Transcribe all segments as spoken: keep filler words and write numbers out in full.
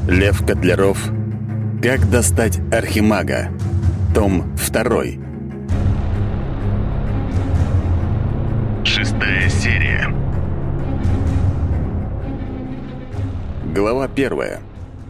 Лев Котляров. Как достать архимага. Том второй. Шестая серия. Глава первая.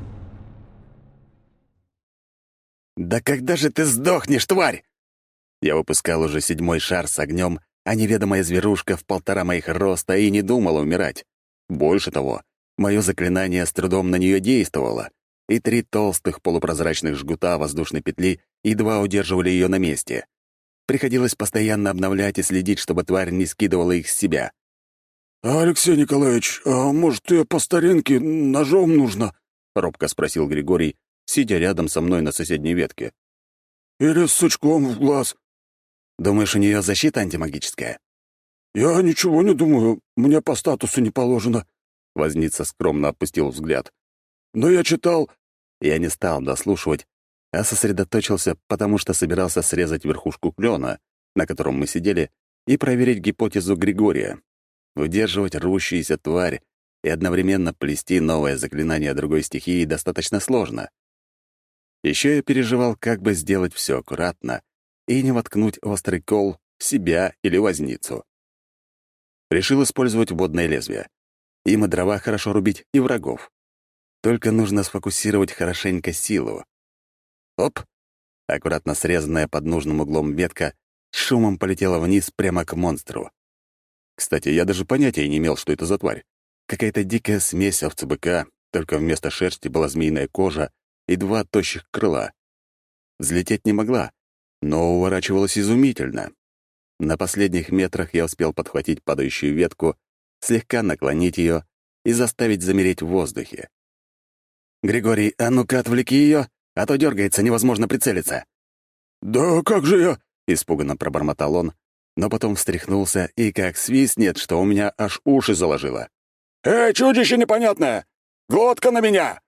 «Да когда же ты сдохнешь, тварь?» Я выпускал уже седьмой шар с огнем, а неведомая зверушка в полтора моих роста и не думала умирать. Больше того, мое заклинание с трудом на нее действовало, и три толстых полупрозрачных жгута воздушной петли едва удерживали ее на месте. Приходилось постоянно обновлять и следить, чтобы тварь не скидывала их с себя. «Алексей Николаевич, а может, тебе по старинке ножом нужно?» — робко спросил Григорий, сидя рядом со мной на соседней ветке. «Или с сучком в глаз?» «Думаешь, у нее защита антимагическая?» «Я ничего не думаю, мне по статусу не положено». Возница скромно опустил взгляд. «Но я читал...» Я не стал дослушивать, а сосредоточился, потому что собирался срезать верхушку клена, на котором мы сидели, и проверить гипотезу Григория. Удерживать рвущуюся тварь и одновременно плести новое заклинание другой стихии достаточно сложно. Еще я переживал, как бы сделать все аккуратно и не воткнуть острый кол в себя или возницу. Решил использовать водное лезвие. Им и дрова хорошо рубить, и врагов. Только нужно сфокусировать хорошенько силу. Оп! Аккуратно срезанная под нужным углом ветка с шумом полетела вниз прямо к монстру. Кстати, я даже понятия не имел, что это за тварь. Какая-то дикая смесь овцы-быка, только вместо шерсти была змеиная кожа и два тощих крыла. Взлететь не могла, но уворачивалась изумительно. На последних метрах я успел подхватить падающую ветку, слегка наклонить ее и заставить замереть в воздухе. «Григорий, а ну-ка отвлеки ее, а то дергается, невозможно прицелиться». «Да как же я...» — испуганно пробормотал он, но потом встряхнулся и как свистнет, что у меня аж уши заложило. «Эй, чудище непонятное! Глотка на меня!»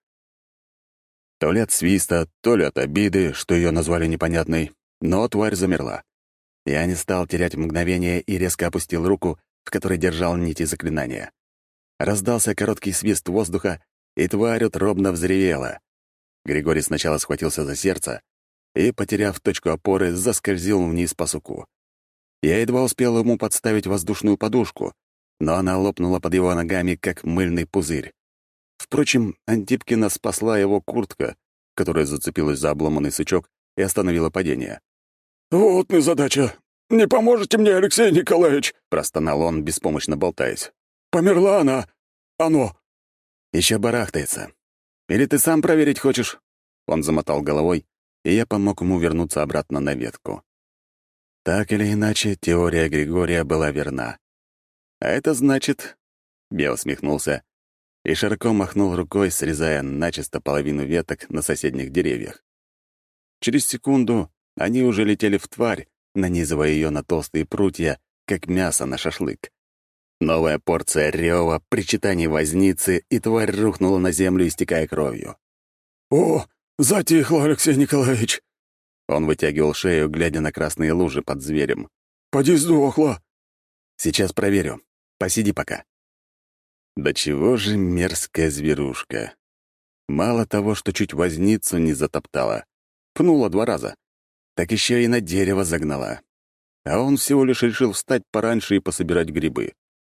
То ли от свиста, то ли от обиды, что ее назвали непонятной, но тварь замерла. Я не стал терять мгновение и резко опустил руку, в которой держал нити заклинания. Раздался короткий свист воздуха, и тварь утробно взревела. Григорий сначала схватился за сердце и, потеряв точку опоры, заскользил вниз по суку. Я едва успел ему подставить воздушную подушку, но она лопнула под его ногами, как мыльный пузырь. Впрочем, Антипкина спасла его куртка, которая зацепилась за обломанный сучок и остановила падение. «Вот незадача. Не поможете мне, Алексей Николаевич?» — простонал он, беспомощно болтаясь. «Померла она. Оно». Еще барахтается. Или ты сам проверить хочешь?» Он замотал головой, и я помог ему вернуться обратно на ветку. Так или иначе, теория Григория была верна. А это значит... Я усмехнулся и широко махнул рукой, срезая начисто половину веток на соседних деревьях. Через секунду они уже летели в тварь, нанизывая ее на толстые прутья, как мясо на шашлык. Новая порция рёва, причитаний возницы, и тварь рухнула на землю, истекая кровью. «О, затихло, Алексей Николаевич!» Он вытягивал шею, глядя на красные лужи под зверем. «Поди сдохла!» «Сейчас проверю. Посиди пока». Да чего же мерзкая зверушка. Мало того, что чуть возницу не затоптала, пнула два раза, так еще и на дерево загнала. А он всего лишь решил встать пораньше и пособирать грибы.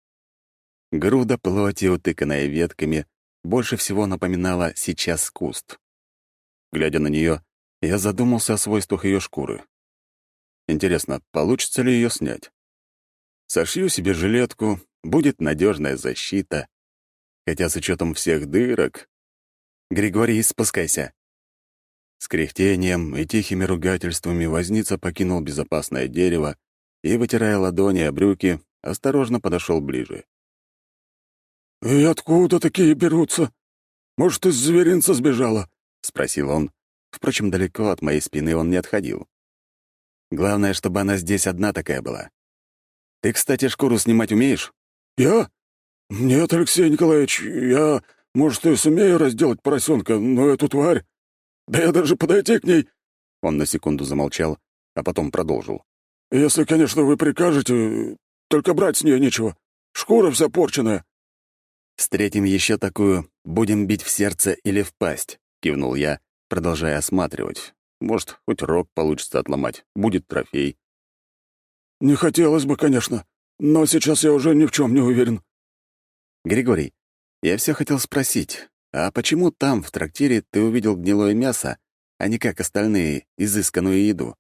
Груда плоти, утыканная ветками, больше всего напоминала сейчас куст. Глядя на нее, я задумался о свойствах ее шкуры. Интересно, получится ли ее снять? Сошью себе жилетку, будет надежная защита. Хотя с учетом всех дырок... Григорий, спускайся. С кряхтением и тихими ругательствами возница покинул безопасное дерево и, вытирая ладони о брюки, осторожно подошел ближе. «И откуда такие берутся? Может, из зверинца сбежала?» — спросил он. Впрочем, далеко от моей спины он не отходил. Главное, чтобы она здесь одна такая была. Ты, кстати, шкуру снимать умеешь? «Я? Нет, Алексей Николаевич, я, может, и сумею разделать поросенка, но эту тварь... Да я даже подойти к ней...» Он на секунду замолчал, а потом продолжил. «Если, конечно, вы прикажете, только брать с нее нечего. Шкура вся порченная». Встретим еще такую, будем бить в сердце или в пасть», — кивнул я, продолжая осматривать. Может, хоть рог получится отломать, будет трофей. «Не хотелось бы, конечно, но сейчас я уже ни в чем не уверен». «Григорий, я все хотел спросить, а почему там, в трактире, ты увидел гнилое мясо, а не как остальные, изысканную еду?»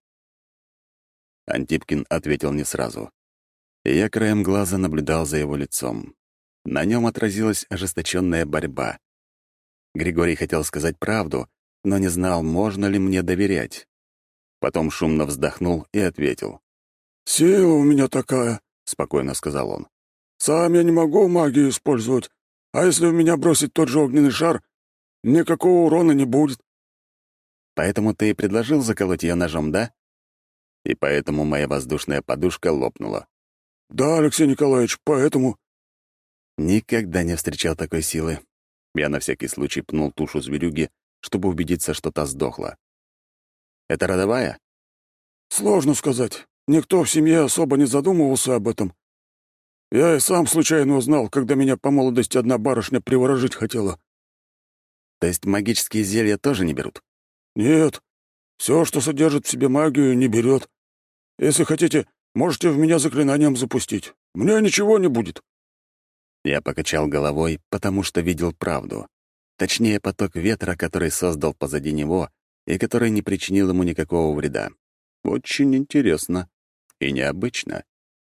Антипкин ответил не сразу. Я краем глаза наблюдал за его лицом. На нем отразилась ожесточенная борьба. Григорий хотел сказать правду, но не знал, можно ли мне доверять. Потом шумно вздохнул и ответил. «Сила у меня такая», — спокойно сказал он. «Сам я не могу магию использовать, а если в меня бросить тот же огненный шар, никакого урона не будет». «Поэтому ты и предложил заколоть ее ножом, да?» И поэтому моя воздушная подушка лопнула. «Да, Алексей Николаевич, поэтому...» Никогда не встречал такой силы. Я на всякий случай пнул тушу зверюги, чтобы убедиться, что та сдохла. «Это родовая?» «Сложно сказать. Никто в семье особо не задумывался об этом. Я и сам случайно узнал, когда меня по молодости одна барышня приворожить хотела». «То есть магические зелья тоже не берут?» «Нет, все, что содержит в себе магию, не берет. Если хотите, можете в меня заклинанием запустить. Мне ничего не будет». Я покачал головой, потому что видел правду. Точнее, поток ветра, который создал позади него и который не причинил ему никакого вреда. Очень интересно и необычно.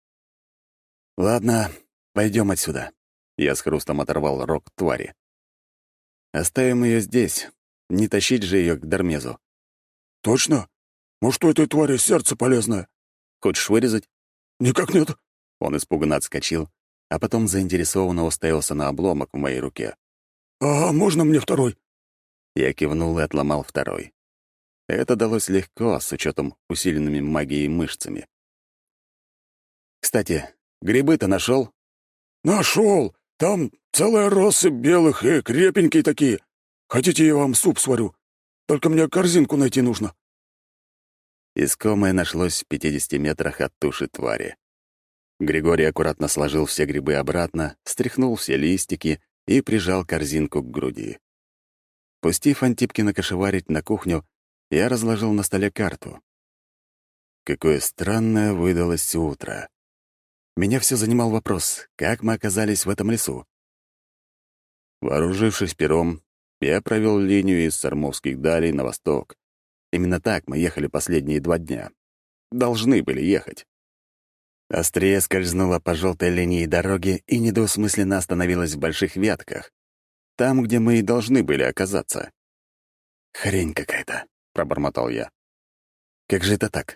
«Ладно, пойдем отсюда». Я с хрустом оторвал рог твари. «Оставим ее здесь. Не тащить же ее к Дармезу. «Точно? Может, у этой твари сердце полезное?» Хочешь вырезать?» «Никак нет». Он испуганно отскочил, а потом заинтересованно уставился на обломок в моей руке. «А можно мне второй?» Я кивнул и отломал второй. Это далось легко, с учетом усиленными магией мышцами. «Кстати, грибы-то нашел?» «Нашел! Там целая россыпь белых и крепенькие такие. Хотите, я вам суп сварю? Только мне корзинку найти нужно». Искомое нашлось в пятидесяти метрах от туши твари. Григорий аккуратно сложил все грибы обратно, стряхнул все листики и прижал корзинку к груди. Пустив Антипкина кошеварить на кухню, я разложил на столе карту. Какое странное выдалось утро. Меня все занимал вопрос, как мы оказались в этом лесу. Вооружившись пером, я провел линию из Сормовских далей на восток. Именно так мы ехали последние два дня. Должны были ехать. Острее скользнула по желтой линии дороги и недвусмысленно остановилась в больших ветках. Там, где мы и должны были оказаться. «Хрень какая-то», — пробормотал я. «Как же это так?»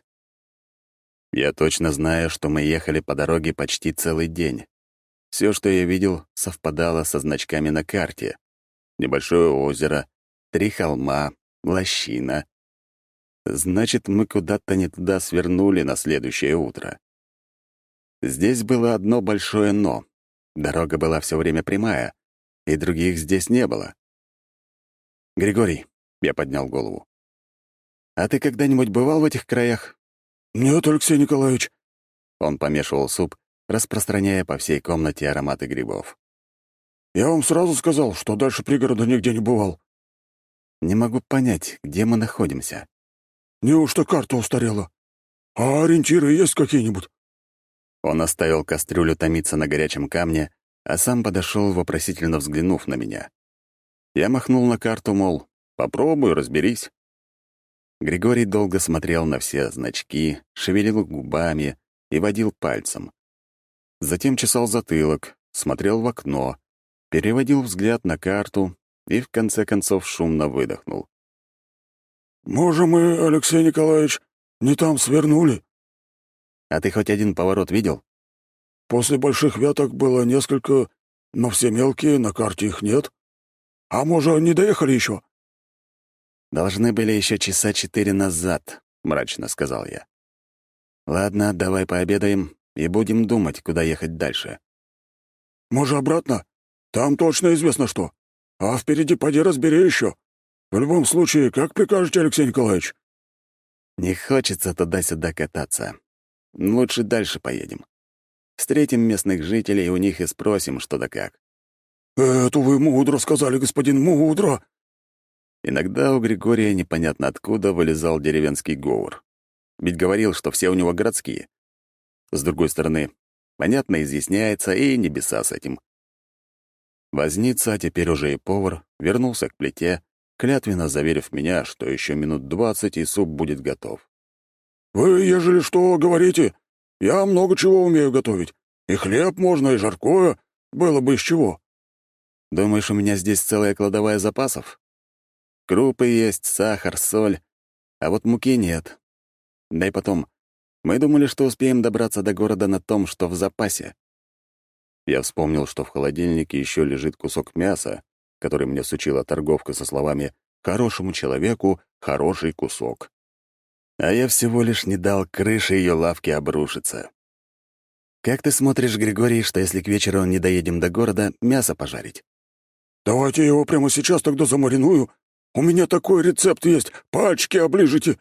Я точно знаю, что мы ехали по дороге почти целый день. Все, что я видел, совпадало со значками на карте. Небольшое озеро, три холма, лощина. Значит, мы куда-то не туда свернули на следующее утро. Здесь было одно большое «но». Дорога была все время прямая, и других здесь не было. «Григорий», — я поднял голову, — «а ты когда-нибудь бывал в этих краях?» «Нет, Алексей Николаевич». Он помешивал суп, распространяя по всей комнате ароматы грибов. «Я вам сразу сказал, что дальше пригорода нигде не бывал». «Не могу понять, где мы находимся». «Неужто карта устарела? А ориентиры есть какие-нибудь?» Он оставил кастрюлю томиться на горячем камне, а сам подошел, вопросительно взглянув на меня. Я махнул на карту, мол, попробуй, разберись. Григорий долго смотрел на все значки, шевелил губами и водил пальцем. Затем чесал затылок, смотрел в окно, переводил взгляд на карту и в конце концов шумно выдохнул. «Можем мы, Алексей Николаевич, не там свернули?» «А ты хоть один поворот видел?» «После больших веток было несколько, но все мелкие, на карте их нет. А может, не доехали еще?» «Должны были еще часа четыре назад», — мрачно сказал я. «Ладно, давай пообедаем и будем думать, куда ехать дальше». «Может, обратно? Там точно известно что. А впереди поди разбери еще. В любом случае, как прикажете, Алексей Николаевич?» «Не хочется туда-сюда кататься. Лучше дальше поедем. Встретим местных жителей, у них и спросим, что да как». «Это вы мудро сказали, господин, мудро!» Иногда у Григория непонятно откуда вылезал деревенский говор. Ведь говорил, что все у него городские. С другой стороны, понятно изъясняется, и небеса с этим. Возница, а теперь уже и повар, вернулся к плите, клятвенно заверив меня, что еще минут двадцать, и суп будет готов. «Вы, ежели что, говорите, я много чего умею готовить. И хлеб можно, и жаркое, было бы из чего». «Думаешь, у меня здесь целая кладовая запасов? Крупы есть, сахар, соль, а вот муки нет. Да и потом, мы думали, что успеем добраться до города на том, что в запасе». Я вспомнил, что в холодильнике еще лежит кусок мяса, который мне сучила торговка со словами «хорошему человеку хороший кусок». А я всего лишь не дал крыше ее лавки обрушиться. «Как ты смотришь, Григорий, что если к вечеру не доедем до города, мясо пожарить?» «Давайте я его прямо сейчас тогда замариную. У меня такой рецепт есть, пальчики оближите».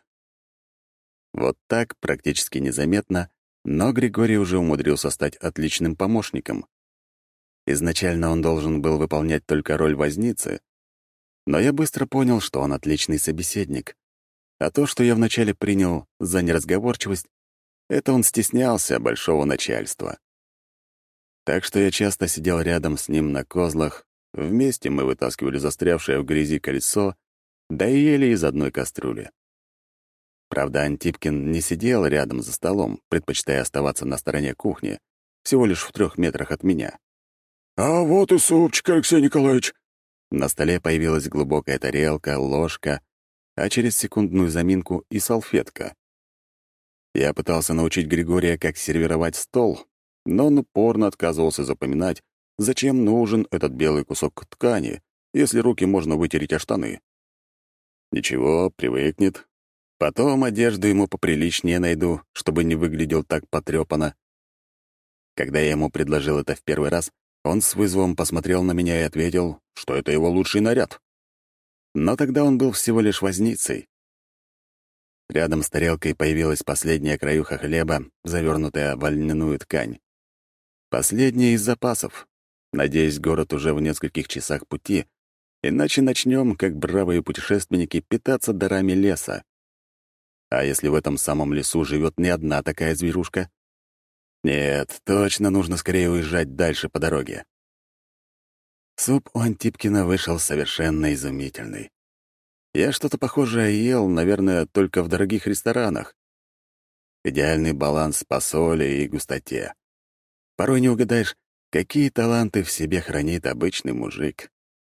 Вот так, практически незаметно, но Григорий уже умудрился стать отличным помощником. Изначально он должен был выполнять только роль возницы, но я быстро понял, что он отличный собеседник. А то, что я вначале принял за неразговорчивость, это он стеснялся большого начальства. Так что я часто сидел рядом с ним на козлах, вместе мы вытаскивали застрявшее в грязи колесо, да и ели из одной кастрюли. Правда, Антипкин не сидел рядом за столом, предпочитая оставаться на стороне кухни, всего лишь в трех метрах от меня. «А вот и супчик, Алексей Николаевич». На столе появилась глубокая тарелка, ложка, а через секундную заминку и салфетка. Я пытался научить Григория, как сервировать стол, но он упорно отказывался запоминать, зачем нужен этот белый кусок ткани, если руки можно вытереть о штаны. Ничего, привыкнет. Потом одежду ему поприличнее найду, чтобы не выглядел так потрёпанно. Когда я ему предложил это в первый раз, он с вызовом посмотрел на меня и ответил, что это его лучший наряд. Но тогда он был всего лишь возницей. Рядом с тарелкой появилась последняя краюха хлеба, завернутая в льняную ткань. Последняя из запасов. Надеюсь, город уже в нескольких часах пути, иначе начнем, как бравые путешественники, питаться дарами леса. А если в этом самом лесу живет не одна такая зверушка? Нет, точно нужно скорее уезжать дальше по дороге. Суп у Антипкина вышел совершенно изумительный. Я что-то похожее ел, наверное, только в дорогих ресторанах. Идеальный баланс по соли и густоте. Порой не угадаешь, какие таланты в себе хранит обычный мужик.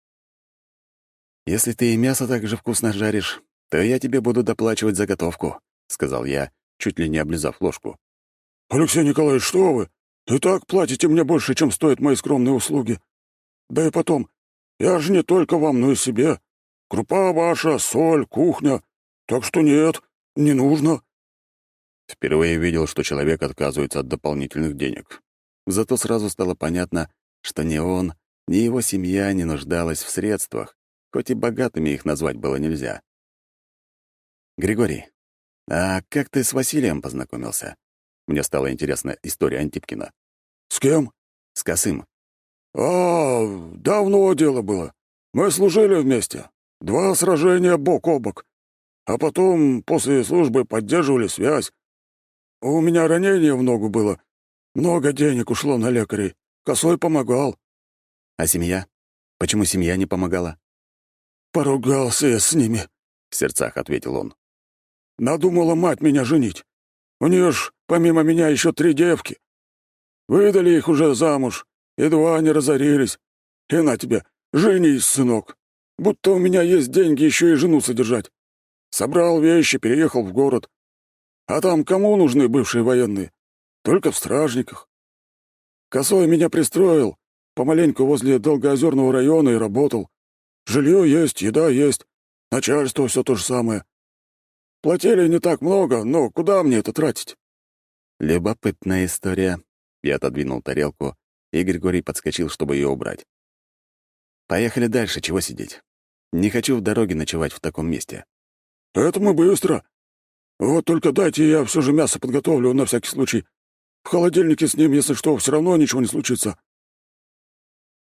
«Если ты и мясо так же вкусно жаришь, то я тебе буду доплачивать за готовку», — сказал я, чуть ли не облизав ложку. «Алексей Николаевич, что вы? И так платите мне больше, чем стоят мои скромные услуги. Да и потом, я же не только вам, но и себе. Крупа ваша, соль, кухня. Так что нет, не нужно». Впервые видел, что человек отказывается от дополнительных денег. Зато сразу стало понятно, что ни он, ни его семья не нуждалась в средствах, хоть и богатыми их назвать было нельзя. «Григорий, а как ты с Василием познакомился?» Мне стала интересна история Антипкина. «С кем?» «С Косым». «А, давно дело было. Мы служили вместе. Два сражения бок о бок. А потом, после службы, поддерживали связь. У меня ранение в ногу было. Много денег ушло на лекарей. Косой помогал». «А семья? Почему семья не помогала?» «Поругался я с ними», — в сердцах ответил он. «Надумала мать меня женить. У нее ж, помимо меня, еще три девки. Выдали их уже замуж, едва они разорились. И на тебе, женись, сынок. Будто у меня есть деньги еще и жену содержать. Собрал вещи, переехал в город. А там кому нужны бывшие военные? Только в стражниках. Косой меня пристроил, помаленьку возле Долгоозерного района и работал. Жилье есть, еда есть, начальство все то же самое. Платили не так много, но куда мне это тратить?» «Любопытная история». Я отодвинул тарелку, и Григорий подскочил, чтобы ее убрать. «Поехали дальше, чего сидеть? Не хочу в дороге ночевать в таком месте». «Это мы быстро. Вот только дайте я все же мясо подготовлю на всякий случай. В холодильнике с ним, если что, все равно ничего не случится».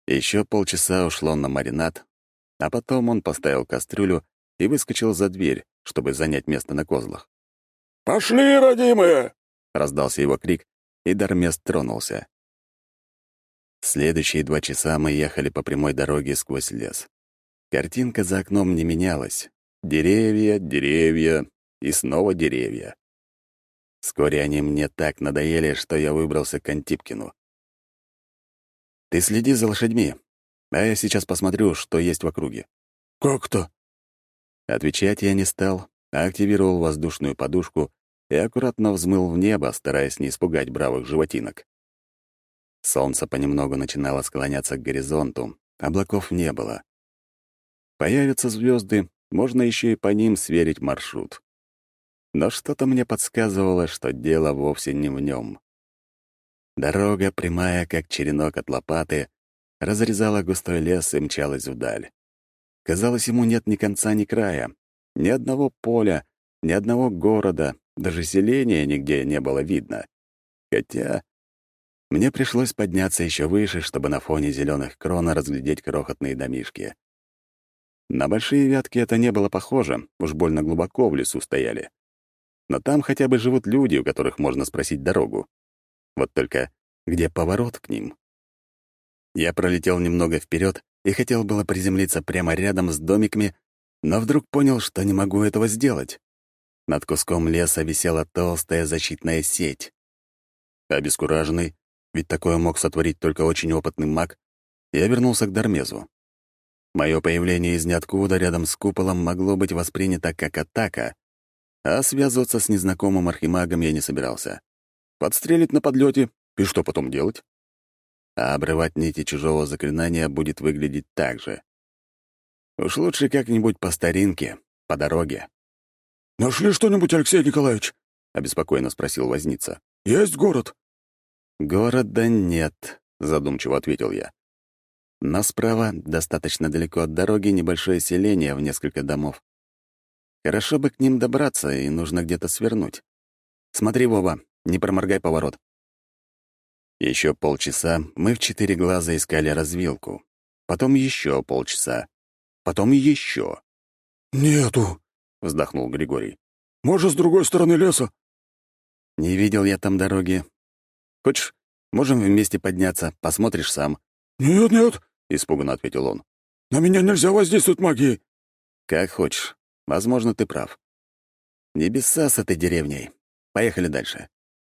Еще полчаса ушло на маринад, а потом он поставил кастрюлю и выскочил за дверь, чтобы занять место на козлах. «Пошли, родимые!» — раздался его крик, и Дармес тронулся. Следующие два часа мы ехали по прямой дороге сквозь лес. Картинка за окном не менялась. Деревья, деревья и снова деревья. Вскоре они мне так надоели, что я выбрался к Антипкину. «Ты следи за лошадьми, а я сейчас посмотрю, что есть в округе». «Как-то?» Отвечать я не стал, а активировал воздушную подушку и аккуратно взмыл в небо, стараясь не испугать бравых животинок. Солнце понемногу начинало склоняться к горизонту, облаков не было. Появятся звезды, можно еще и по ним сверить маршрут. Но что-то мне подсказывало, что дело вовсе не в нем. Дорога, прямая, как черенок от лопаты, разрезала густой лес и мчалась вдаль. Казалось, ему нет ни конца, ни края. Ни одного поля, ни одного города, даже селения нигде не было видно. Хотя мне пришлось подняться еще выше, чтобы на фоне зеленых крон разглядеть крохотные домишки. На большие вятки это не было похоже, уж больно глубоко в лесу стояли. Но там хотя бы живут люди, у которых можно спросить дорогу. Вот только где поворот к ним? Я пролетел немного вперед и хотел было приземлиться прямо рядом с домиками, но вдруг понял, что не могу этого сделать. Над куском леса висела толстая защитная сеть. Обескураженный, ведь такое мог сотворить только очень опытный маг, я вернулся к Дармезу. Мое появление из ниоткуда рядом с куполом могло быть воспринято как атака, а связываться с незнакомым архимагом я не собирался. Подстрелить на подлете, и что потом делать? А обрывать нити чужого заклинания будет выглядеть так же. Уж лучше как-нибудь по старинке, по дороге. «Нашли что-нибудь, Алексей Николаевич?» — обеспокоенно спросил возница. «Есть город?» «Города нет», — задумчиво ответил я. Но справа, достаточно далеко от дороги, небольшое селение в несколько домов. Хорошо бы к ним добраться, и нужно где-то свернуть. Смотри, Вова, не проморгай поворот. Еще полчаса мы в четыре глаза искали развилку. Потом еще полчаса. Потом еще. «Нету», — вздохнул Григорий. «Может, с другой стороны леса?» «Не видел я там дороги. Хочешь, можем вместе подняться, посмотришь сам». «Нет, нет», — испуганно ответил он. «На меня нельзя воздействовать магией». «Как хочешь. Возможно, ты прав. Небеса с этой деревней. Поехали дальше».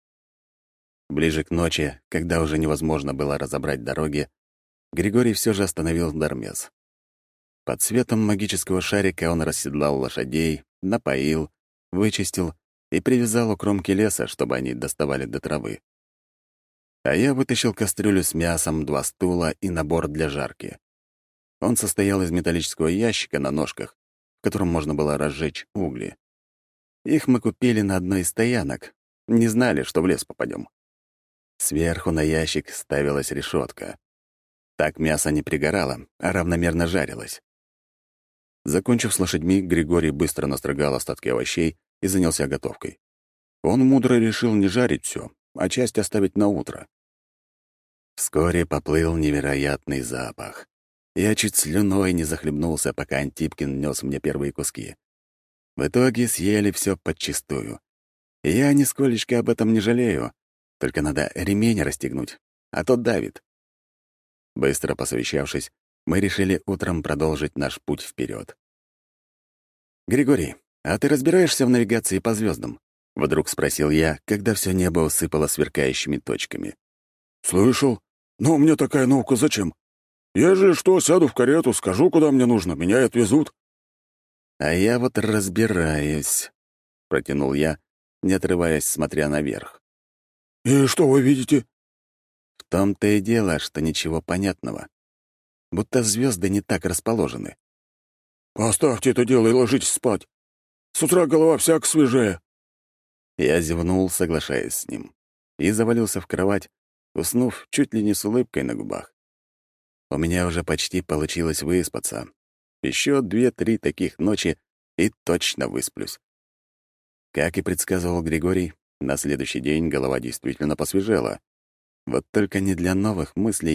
Ближе к ночи, когда уже невозможно было разобрать дороги, Григорий все же остановил Дармез. Под светом магического шарика он расседлал лошадей, напоил, вычистил и привязал у кромки леса, чтобы они доставали до травы. А я вытащил кастрюлю с мясом, два стула и набор для жарки. Он состоял из металлического ящика на ножках, в котором можно было разжечь угли. Их мы купили на одной из стоянок, не знали, что в лес попадем. Сверху на ящик ставилась решетка. Так мясо не пригорало, а равномерно жарилось. Закончив с лошадьми, Григорий быстро настрогал остатки овощей и занялся готовкой. Он мудро решил не жарить все, а часть оставить на утро. Вскоре поплыл невероятный запах. Я чуть слюной не захлебнулся, пока Антипкин нес мне первые куски. В итоге съели все подчистую. И я нисколечко об этом не жалею, только надо ремень расстегнуть, а то давит. Быстро посовещавшись, мы решили утром продолжить наш путь вперед. «Григорий, а ты разбираешься в навигации по звездам? Вдруг спросил я, когда все небо усыпало сверкающими точками. «Слышал. Но мне такая наука зачем? Ежели что, сяду в карету, скажу, куда мне нужно, меня и отвезут». «А я вот разбираюсь», — протянул я, не отрываясь, смотря наверх. «И что вы видите?» В том-то и дело, что ничего понятного. Будто звезды не так расположены. «Оставьте это дело и ложитесь спать. С утра голова всяк свежая». Я зевнул, соглашаясь с ним, и завалился в кровать, уснув чуть ли не с улыбкой на губах. У меня уже почти получилось выспаться. Еще две-три таких ночи, и точно высплюсь. Как и предсказывал Григорий, на следующий день голова действительно посвежела. Вот только не для новых мыслей,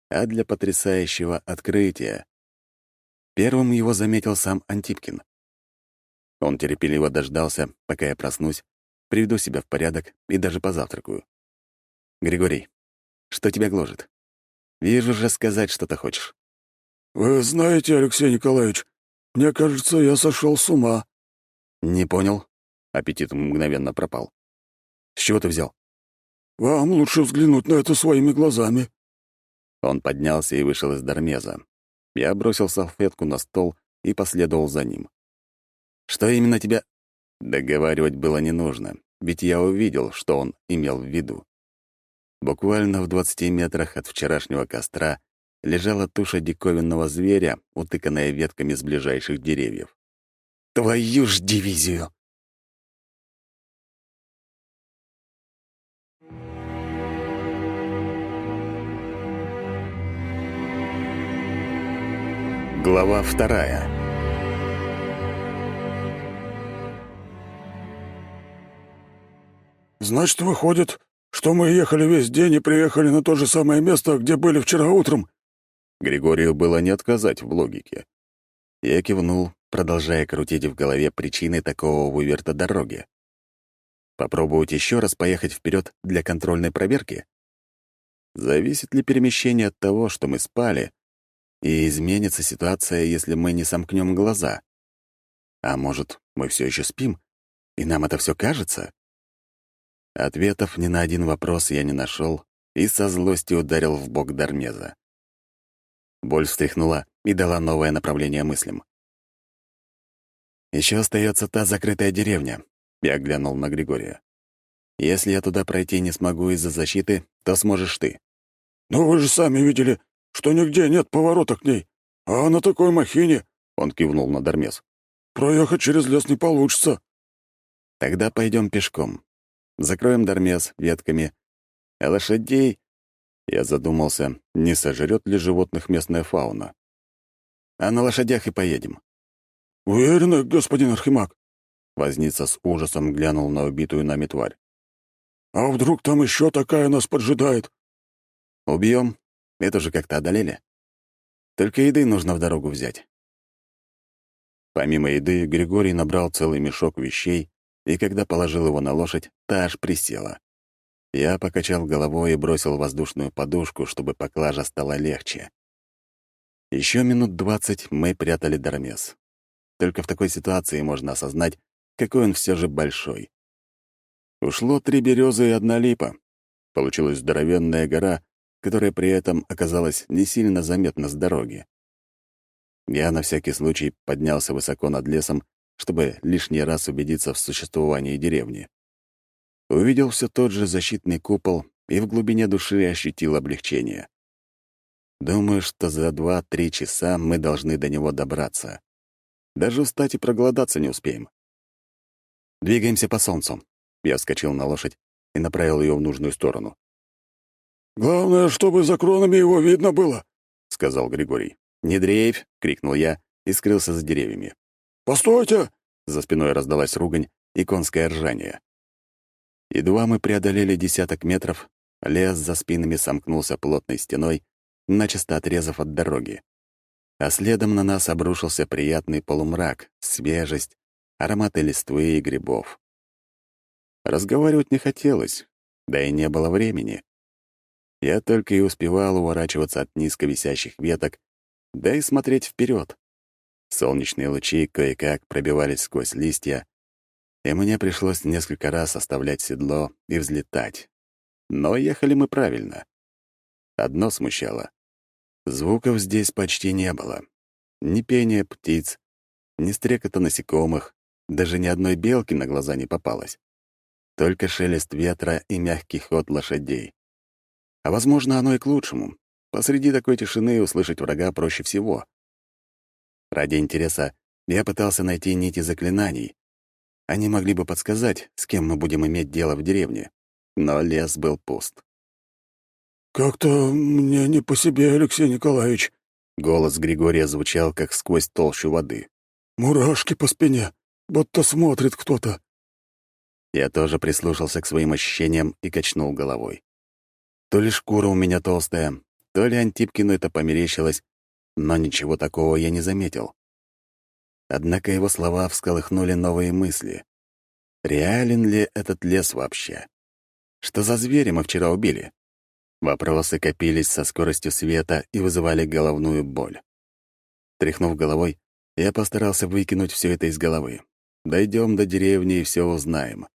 а для потрясающего открытия. Первым его заметил сам Антипкин. Он терпеливо дождался, пока я проснусь, приведу себя в порядок и даже позавтракаю. «Григорий, что тебя гложет? Вижу же, сказать что-то хочешь». «Вы знаете, Алексей Николаевич, мне кажется, я сошел с ума». «Не понял». Аппетит мгновенно пропал. «С чего ты взял?» «Вам лучше взглянуть на это своими глазами». Он поднялся и вышел из Дармеза. Я бросил салфетку на стол и последовал за ним. «Что именно тебя...» Договаривать было не нужно, ведь я увидел, что он имел в виду. Буквально в двадцати метрах от вчерашнего костра лежала туша диковинного зверя, утыканная ветками с ближайших деревьев. «Твою ж дивизию!» Глава вторая. «Значит, выходит, что мы ехали весь день и приехали на то же самое место, где были вчера утром?» Григорию было не отказать в логике. Я кивнул, продолжая крутить в голове причины такого выверта дороги. Попробовать еще раз поехать вперед для контрольной проверки? Зависит ли перемещение от того, что мы спали, и изменится ситуация, если мы не сомкнем глаза? А может, мы все еще спим, и нам это все кажется? Ответов ни на один вопрос я не нашел и со злостью ударил в бок Дармеза. Боль встряхнула и дала новое направление мыслям. Еще остается та закрытая деревня. Я глянул на Григория. Если я туда пройти не смогу из-за защиты, то сможешь ты. «Но вы же сами видели, что нигде нет поворота к ней. А на такой махине...» — он кивнул на Дармез. «Проехать через лес не получится». Тогда пойдем пешком. Закроем Дармез ветками. А лошадей... Я задумался, не сожрет ли животных местная фауна. А на лошадях и поедем. «Уверены, господин Архимаг?» Возница с ужасом глянул на убитую нами тварь. «А вдруг там еще такая нас поджидает?» «Убьем. Это же как-то одолели. Только еды нужно в дорогу взять». Помимо еды, Григорий набрал целый мешок вещей, и когда положил его на лошадь, та аж присела. Я покачал головой и бросил воздушную подушку, чтобы поклажа стала легче. Еще минут двадцать мы прятали Дармез. Только в такой ситуации можно осознать, какой он все же большой. Ушло три березы и одна липа. Получилась здоровенная гора, которая при этом оказалась не сильно заметна с дороги. Я на всякий случай поднялся высоко над лесом, чтобы лишний раз убедиться в существовании деревни. Увидел все тот же защитный купол и в глубине души ощутил облегчение. Думаю, что за два-три часа мы должны до него добраться. Даже устать и проголодаться не успеем. Двигаемся по солнцу. Я вскочил на лошадь и направил ее в нужную сторону. «Главное, чтобы за кронами его видно было», — сказал Григорий. «Не дрейфь!» — крикнул я и скрылся за деревьями. «Постойте!» — за спиной раздалась ругань и конское ржание. Едва мы преодолели десяток метров, лес за спинами сомкнулся плотной стеной, начисто отрезав от дороги. А следом на нас обрушился приятный полумрак, свежесть, ароматы листвы и грибов. Разговаривать не хотелось, да и не было времени. Я только и успевал уворачиваться от низко висящих веток, да и смотреть вперед. Солнечные лучи кое-как пробивались сквозь листья, и мне пришлось несколько раз оставлять седло и взлетать. Но ехали мы правильно. Одно смущало. Звуков здесь почти не было. Ни пения птиц, ни стрекота насекомых, даже ни одной белки на глаза не попалось. Только шелест ветра и мягкий ход лошадей. А, возможно, оно и к лучшему. Посреди такой тишины услышать врага проще всего. Ради интереса я пытался найти нити заклинаний. Они могли бы подсказать, с кем мы будем иметь дело в деревне. Но лес был пуст. «Как-то мне не по себе, Алексей Николаевич». Голос Григория звучал, как сквозь толщу воды. «Мурашки по спине, будто смотрит кто-то». Я тоже прислушался к своим ощущениям и качнул головой. То ли шкура у меня толстая, То ли Антипкину это померещилось, но ничего такого я не заметил. Однако его слова всколыхнули новые мысли. Реален ли этот лес вообще? Что за звери мы вчера убили? Вопросы копились со скоростью света и вызывали головную боль. Тряхнув головой, я постарался выкинуть все это из головы. Дойдем до деревни и все узнаем.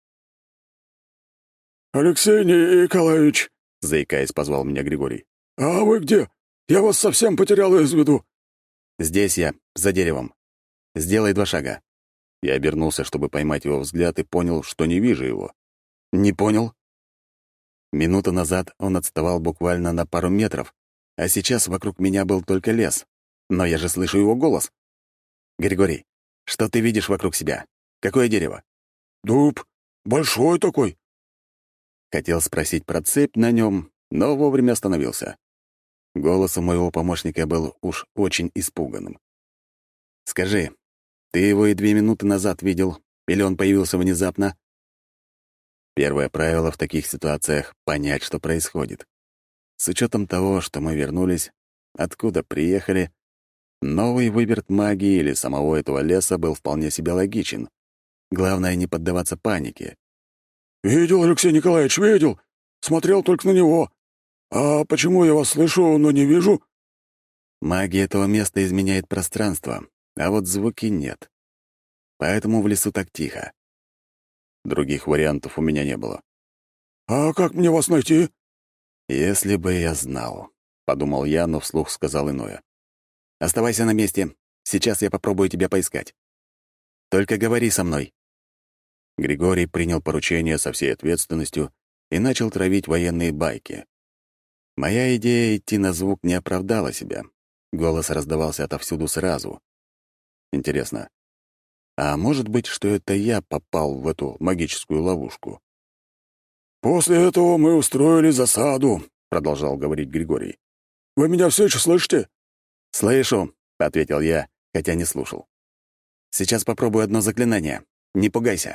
«Алексей Николаевич!» — заикаясь, позвал меня Григорий. «А вы где? Я вас совсем потерял из виду». «Здесь я, за деревом. Сделай два шага». Я обернулся, чтобы поймать его взгляд, и понял, что не вижу его. «Не понял?» Минуту назад он отставал буквально на пару метров, а сейчас вокруг меня был только лес. Но я же слышу его голос. «Григорий, что ты видишь вокруг себя? Какое дерево?» «Дуб. Большой такой». Хотел спросить про цепь на нем, но вовремя остановился. Голос у моего помощника был уж очень испуганным. «Скажи, ты его и две минуты назад видел, или он появился внезапно?» Первое правило в таких ситуациях — понять, что происходит. С учетом того, что мы вернулись, откуда приехали, новый выверт магии или самого этого леса был вполне себе логичен. Главное — не поддаваться панике. «Видел, Алексей Николаевич, видел. Смотрел только на него. А почему я вас слышу, но не вижу?» Магия этого места изменяет пространство, а вот звуки нет. Поэтому в лесу так тихо. Других вариантов у меня не было. «А как мне вас найти?» «Если бы я знал», — подумал я, но вслух сказал иное. «Оставайся на месте. Сейчас я попробую тебя поискать. Только говори со мной». Григорий принял поручение со всей ответственностью и начал травить военные байки. Моя идея идти на звук не оправдала себя. Голос раздавался отовсюду сразу. Интересно, а может быть, что это я попал в эту магическую ловушку? «После этого мы устроили засаду», — продолжал говорить Григорий. «Вы меня все еще слышите?» «Слышу», — ответил я, хотя не слушал. «Сейчас попробую одно заклинание. Не пугайся».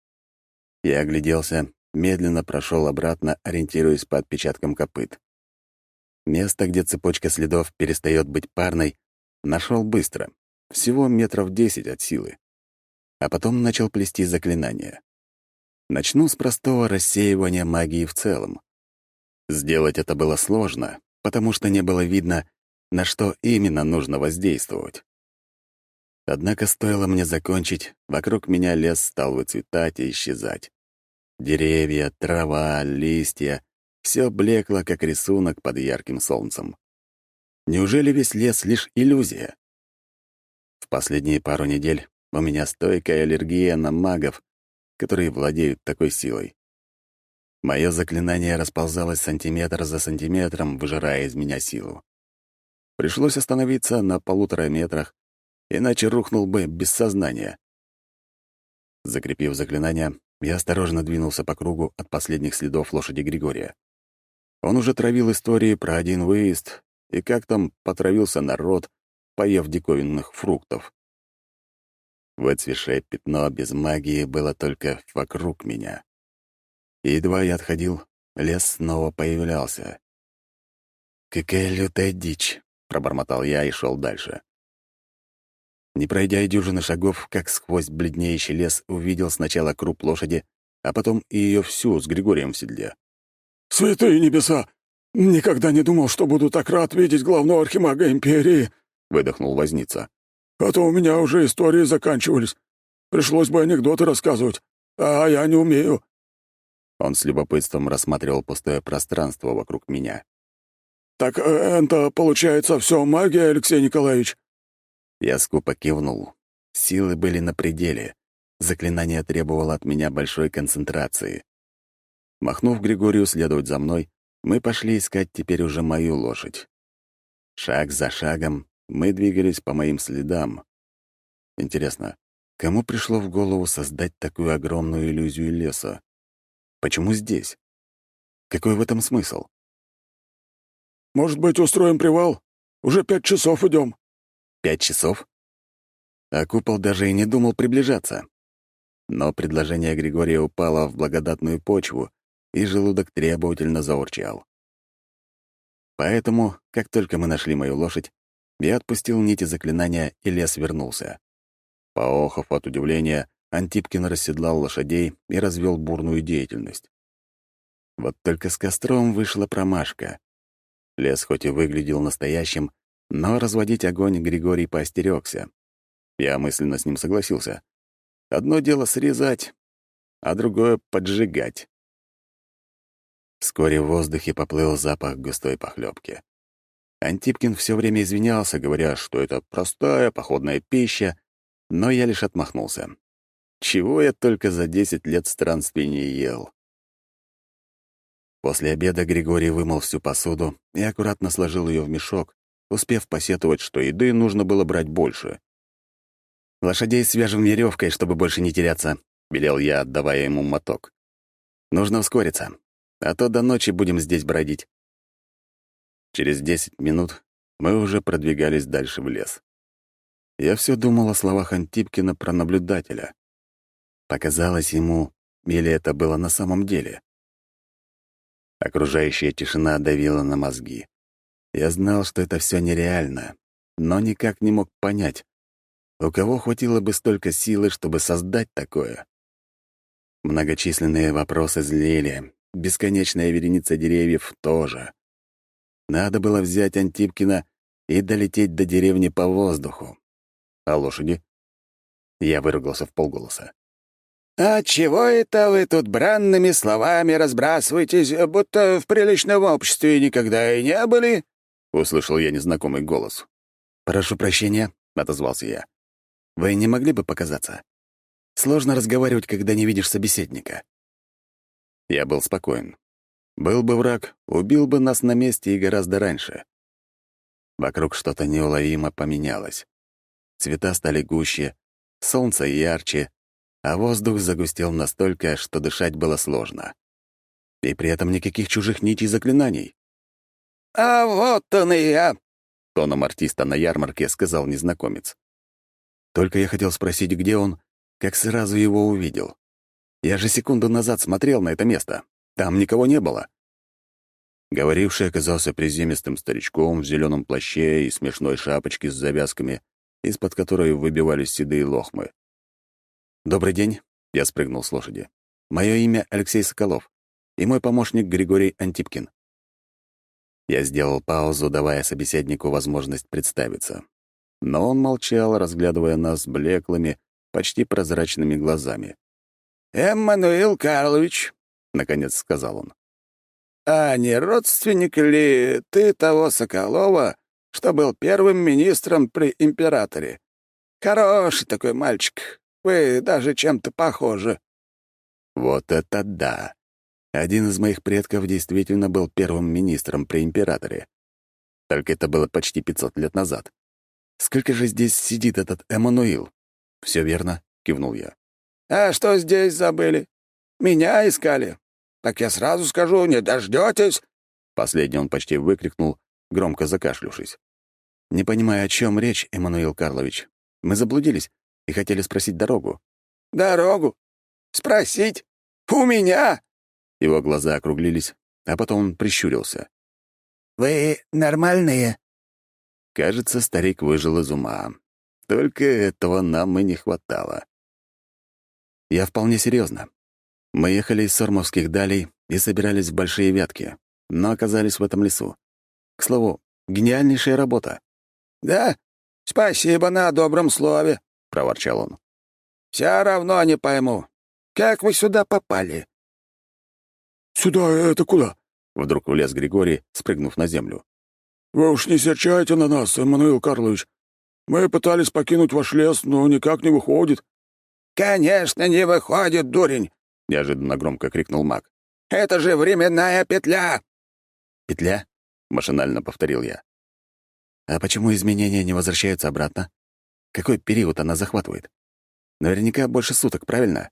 Я огляделся, медленно прошел обратно, ориентируясь по отпечаткам копыт. Место, где цепочка следов перестает быть парной, нашел быстро, всего метров десять от силы. А потом начал плести заклинания. Начну с простого рассеивания магии в целом. Сделать это было сложно, потому что не было видно, на что именно нужно воздействовать. Однако стоило мне закончить, вокруг меня лес стал выцветать и исчезать. Деревья, трава, листья — все блекло, как рисунок под ярким солнцем. Неужели весь лес — лишь иллюзия? В последние пару недель у меня стойкая аллергия на магов, которые владеют такой силой. Мое заклинание расползалось сантиметр за сантиметром, выжирая из меня силу. Пришлось остановиться на полутора метрах, иначе рухнул бы без сознания. Закрепив заклинание, я осторожно двинулся по кругу от последних следов лошади Григория. Он уже травил истории про один выезд и как там потравился народ, поев диковинных фруктов. Выцветшее пятно без магии было только вокруг меня. И едва я отходил, лес снова появлялся. «Какая лютая дичь!» — пробормотал я и шел дальше. Не пройдя и дюжины шагов, как сквозь бледнеющий лес увидел сначала круп лошади, а потом и ее всю с Григорием в седле. «Святые небеса! Никогда не думал, что буду так рад видеть главного архимага империи!» — выдохнул возница. «А то у меня уже истории заканчивались. Пришлось бы анекдоты рассказывать, а я не умею». Он с любопытством рассматривал пустое пространство вокруг меня. «Так э, это, получается, все магия, Алексей Николаевич?» Я скупо кивнул. Силы были на пределе. Заклинание требовало от меня большой концентрации. Махнув Григорию следовать за мной, мы пошли искать теперь уже мою лошадь. Шаг за шагом мы двигались по моим следам. Интересно, кому пришло в голову создать такую огромную иллюзию леса? Почему здесь? Какой в этом смысл? «Может быть, устроим привал? Уже пять часов идем». Пять часов? А купол даже и не думал приближаться. Но предложение Григория упало в благодатную почву, и желудок требовательно заурчал. Поэтому, как только мы нашли мою лошадь, я отпустил нити заклинания, и лес вернулся. Поохов от удивления, Антипкин расседлал лошадей и развел бурную деятельность. Вот только с костром вышла промашка. Лес хоть и выглядел настоящим, но разводить огонь Григорий поостерёгся. Я мысленно с ним согласился. Одно дело срезать, а другое — поджигать. Вскоре в воздухе поплыл запах густой похлебки. Антипкин все время извинялся, говоря, что это простая походная пища, но я лишь отмахнулся. Чего я только за десять лет странствий не ел. После обеда Григорий вымыл всю посуду и аккуратно сложил ее в мешок, успев посетовать, что еды нужно было брать больше. «Лошадей свяжем веревкой, чтобы больше не теряться», — велел я, отдавая ему моток. «Нужно ускориться, а то до ночи будем здесь бродить». Через десять минут мы уже продвигались дальше в лес. Я все думал о словах Антипкина про наблюдателя. Показалось ему, или это было на самом деле. Окружающая тишина давила на мозги. Я знал, что это все нереально, но никак не мог понять, у кого хватило бы столько силы, чтобы создать такое. Многочисленные вопросы злили, бесконечная вереница деревьев тоже. Надо было взять Антипкина и долететь до деревни по воздуху. А лошади? Я выругался вполголоса. «А чего это вы тут бранными словами разбрасываетесь, будто в приличном обществе никогда и не были?» — услышал я незнакомый голос. «Прошу прощения», — отозвался я. «Вы не могли бы показаться? Сложно разговаривать, когда не видишь собеседника». Я был спокоен. Был бы враг, убил бы нас на месте и гораздо раньше. Вокруг что-то неуловимо поменялось. Цвета стали гуще, солнце ярче, а воздух загустел настолько, что дышать было сложно. И при этом никаких чужих нитей заклинаний. «А вот он и я!» — тоном артиста на ярмарке сказал незнакомец. Только я хотел спросить, где он, как сразу его увидел. Я же секунду назад смотрел на это место. Там никого не было. Говоривший оказался приземистым старичком в зеленом плаще и смешной шапочке с завязками, из-под которой выбивались седые лохмы. «Добрый день», — я спрыгнул с лошади. «Мое имя Алексей Соколов, и мой помощник Григорий Антипкин». Я сделал паузу, давая собеседнику возможность представиться. Но он молчал, разглядывая нас блеклыми, почти прозрачными глазами. «Эммануил Карлович», — наконец сказал он. «А не родственник ли ты того Соколова, что был первым министром при императоре? Хороший такой мальчик. Вы даже чем-то похожи». Вот это да! Один из моих предков действительно был первым министром при императоре. Только это было почти пятьсот лет назад. Сколько же здесь сидит этот Эммануил? «Все верно», — кивнул я. «А что здесь забыли? Меня искали. Так я сразу скажу, не дождетесь!» Последний он почти выкрикнул, громко закашлявшись. «Не понимаю, о чем речь, Эммануил Карлович. Мы заблудились и хотели спросить дорогу». «Дорогу? Спросить? У меня?» Его глаза округлились, а потом он прищурился. «Вы нормальные?» Кажется, старик выжил из ума. Только этого нам и не хватало. Я вполне серьезно. Мы ехали из Сормовских далей и собирались в Большие Вятки, но оказались в этом лесу. К слову, гениальнейшая работа. «Да? Спасибо на добром слове», — проворчал он. «Все равно не пойму, как вы сюда попали?» «Сюда это куда?» — вдруг влез Григорий, спрыгнув на землю. «Вы уж не серчайте на нас, Эммануил Карлович. Мы пытались покинуть ваш лес, но никак не выходит». «Конечно, не выходит, дурень!» — неожиданно громко крикнул маг. «Это же временная петля!» «Петля?» — машинально повторил я. «А почему изменения не возвращаются обратно? Какой период она захватывает? Наверняка больше суток, правильно?»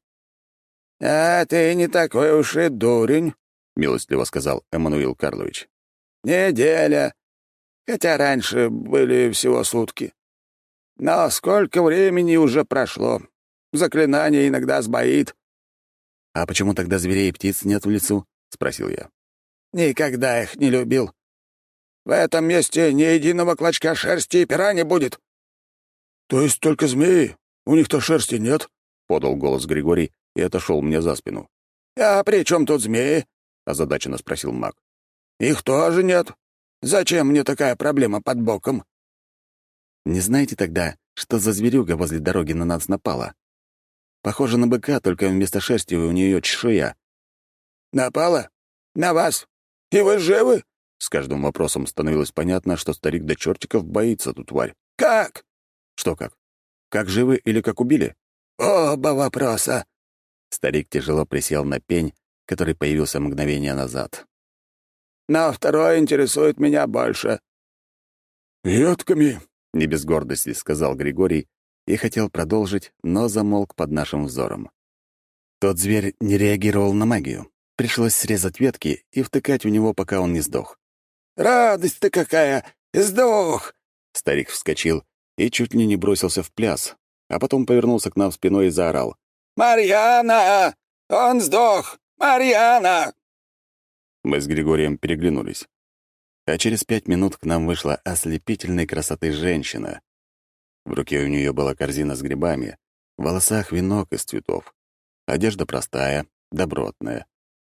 «А ты не такой уж и дурень», — милостливо сказал Эммануил Карлович. «Неделя, хотя раньше были всего сутки. Но сколько времени уже прошло? Заклинание иногда сбоит». «А почему тогда зверей и птиц нет в лесу?» — спросил я. «Никогда их не любил. В этом месте ни единого клочка шерсти и пера не будет». «То есть только змеи? У них-то шерсти нет?» — подал голос Григорий и отошел мне за спину. «А при чем тут змеи?» — озадаченно спросил маг. «Их тоже нет. Зачем мне такая проблема под боком?» «Не знаете тогда, что за зверюга возле дороги на нас напала? Похоже на быка, только вместо шерсти у нее чешуя». «Напала? На вас? И вы живы?» С каждым вопросом становилось понятно, что старик до чертиков боится эту тварь. «Как?» «Что как? Как живы или как убили?» «Оба вопроса». Старик тяжело присел на пень, который появился мгновение назад. «Но второй интересует меня больше». «Ветками», — не без гордости сказал Григорий и хотел продолжить, но замолк под нашим взором. Тот зверь не реагировал на магию. Пришлось срезать ветки и втыкать в него, пока он не сдох. «Радость-то какая! Сдох!» Старик вскочил и чуть ли не бросился в пляс, а потом повернулся к нам спиной и заорал. «Марьяна! Он сдох! Марьяна!» Мы с Григорием переглянулись. А через пять минут к нам вышла ослепительной красоты женщина. В руке у нее была корзина с грибами, в волосах венок из цветов. Одежда простая, добротная.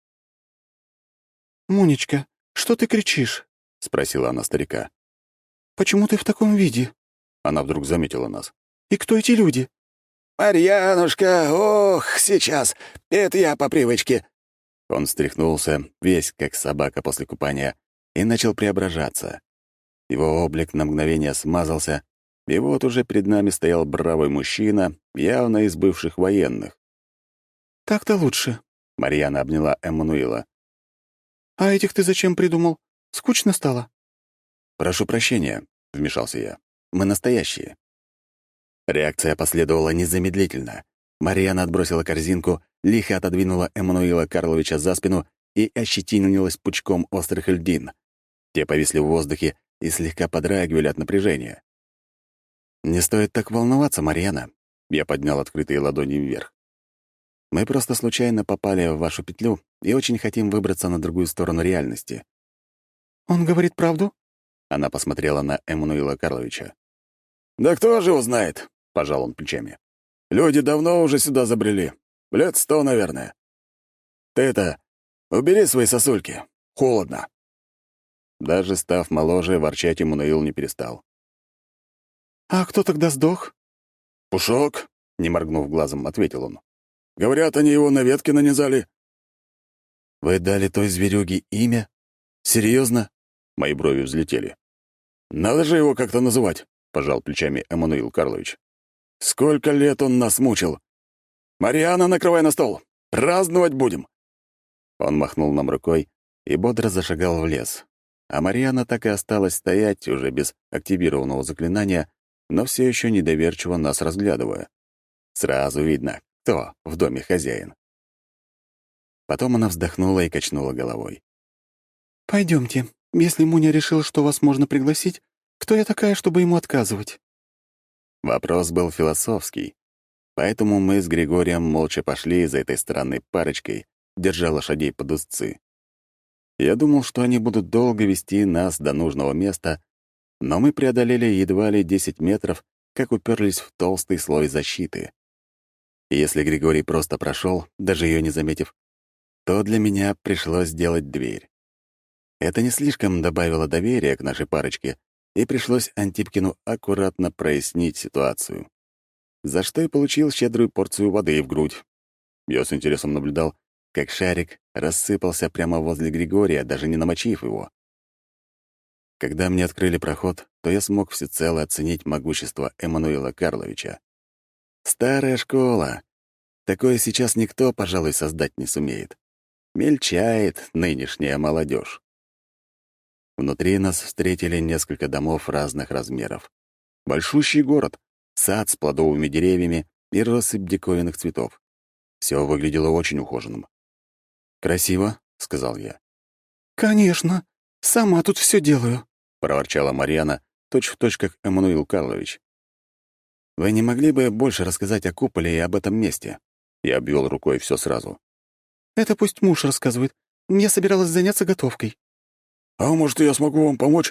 «Мунечка, что ты кричишь?» — спросила она старика. «Почему ты в таком виде? Она вдруг заметила нас. И кто эти люди?» «Марьянушка, ох, сейчас! Это я по привычке!» Он встряхнулся, весь как собака после купания, и начал преображаться. Его облик на мгновение смазался, и вот уже перед нами стоял бравый мужчина, явно из бывших военных. «Так-то лучше». Марьяна обняла Эммануила. «А этих ты зачем придумал? Скучно стало?» «Прошу прощения», — вмешался я. «Мы настоящие». Реакция последовала незамедлительно. Марьяна отбросила корзинку, лихо отодвинула Эммануила Карловича за спину и ощетинилась пучком острых льдин. Те повисли в воздухе и слегка подрагивали от напряжения. «Не стоит так волноваться, Марьяна», — я поднял открытые ладони вверх. «Мы просто случайно попали в вашу петлю и очень хотим выбраться на другую сторону реальности». «Он говорит правду?» Она посмотрела на Эммануила Карловича. «Да кто же узнает?» — пожал он плечами. «Люди давно уже сюда забрели. Лет сто, наверное. Ты это, убери свои сосульки. Холодно». Даже став моложе, ворчать Эммануил не перестал. «А кто тогда сдох?» «Пушок», — не моргнув глазом, ответил он. «Говорят, они его на ветке нанизали». «Вы дали той зверюге имя? Серьезно?» Мои брови взлетели. «Надо же его как-то называть», — пожал плечами Эммануил Карлович. «Сколько лет он нас мучил! Марьяна, накрывай на стол! Праздновать будем!» Он махнул нам рукой и бодро зашагал в лес. А Марьяна так и осталась стоять, уже без активированного заклинания, но все еще недоверчиво нас разглядывая. Сразу видно, кто в доме хозяин. Потом она вздохнула и качнула головой. «Пойдемте. Если Муня решил, что вас можно пригласить, кто я такая, чтобы ему отказывать?» Вопрос был философский, поэтому мы с Григорием молча пошли за этой странной парочкой, держа лошадей под узцы. Я думал, что они будут долго вести нас до нужного места, но мы преодолели едва ли десять метров, как уперлись в толстый слой защиты. И если Григорий просто прошел, даже ее не заметив, то для меня пришлось сделать дверь. Это не слишком добавило доверия к нашей парочке, и пришлось Антипкину аккуратно прояснить ситуацию. За что и получил щедрую порцию воды в грудь. Я с интересом наблюдал, как шарик рассыпался прямо возле Григория, даже не намочив его. Когда мне открыли проход, то я смог всецело оценить могущество Эммануила Карловича. Старая школа. Такое сейчас никто, пожалуй, создать не сумеет. Мельчает нынешняя молодежь. Внутри нас встретили несколько домов разных размеров. Большущий город, сад с плодовыми деревьями и россыпь диковинных цветов. Все выглядело очень ухоженным. «Красиво», — сказал я. «Конечно. Сама тут все делаю», — проворчала Марьяна, точь-в-точь как Эммануил Карлович. «Вы не могли бы больше рассказать о куполе и об этом месте?» Я обвел рукой все сразу. «Это пусть муж рассказывает. Я собиралась заняться готовкой». «А может, я смогу вам помочь?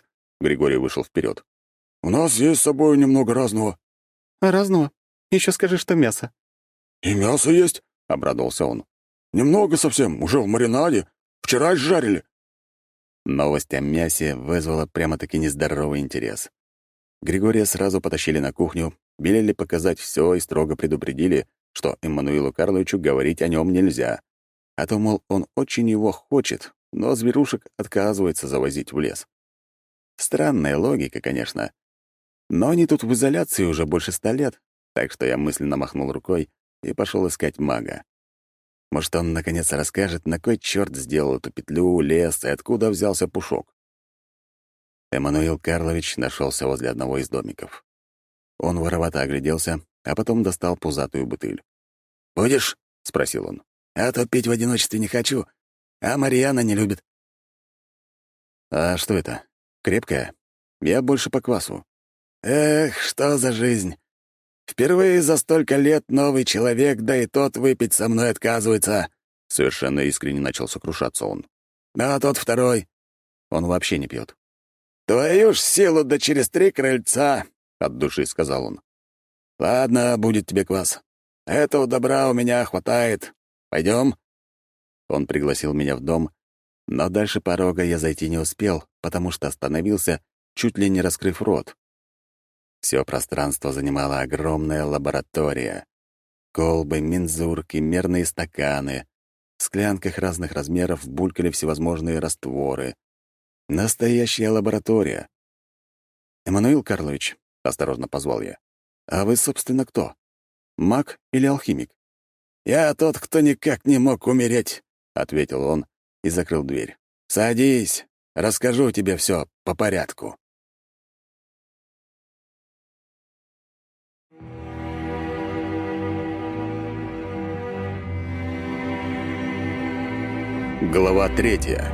Григорий вышел вперед. «У нас есть с собой немного разного». «Разного? Еще скажи, что мясо». «И мясо есть», — обрадовался он. «Немного совсем, уже в маринаде. Вчера жарили». Новость о мясе вызвала прямо-таки нездоровый интерес. Григория сразу потащили на кухню, велели показать все и строго предупредили, что Эммануилу Карловичу говорить о нем нельзя. А то, мол, он очень его хочет, но зверушек отказывается завозить в лес. Странная логика, конечно. Но они тут в изоляции уже больше ста лет, так что я мысленно махнул рукой и пошел искать мага. Может, он наконец расскажет, на кой черт сделал эту петлю, лес и откуда взялся Пушок. Эммануил Карлович нашелся возле одного из домиков. Он воровато огляделся, а потом достал пузатую бутыль. «Будешь?» — спросил он. «А то пить в одиночестве не хочу, а Марьяна не любит». «А что это? Крепкая? Я больше по квасу». «Эх, что за жизнь! Впервые за столько лет новый человек, да и тот выпить со мной отказывается!» Совершенно искренне начал сокрушаться он. «А тот второй. Он вообще не пьет. «Твою ж силу, да через три крыльца!» — от души сказал он. «Ладно, будет тебе квас. Этого добра у меня хватает. Пойдем?» Он пригласил меня в дом, но дальше порога я зайти не успел, потому что остановился, чуть ли не раскрыв рот. Все пространство занимала огромная лаборатория. Колбы, мензурки, мерные стаканы. В склянках разных размеров булькали всевозможные растворы. Настоящая лаборатория. «Эммануил Карлович», — осторожно позвал я, — «а вы, собственно, кто? Маг или алхимик?» «Я тот, кто никак не мог умереть», — ответил он и закрыл дверь. «Садись, расскажу тебе все по порядку». Глава третья.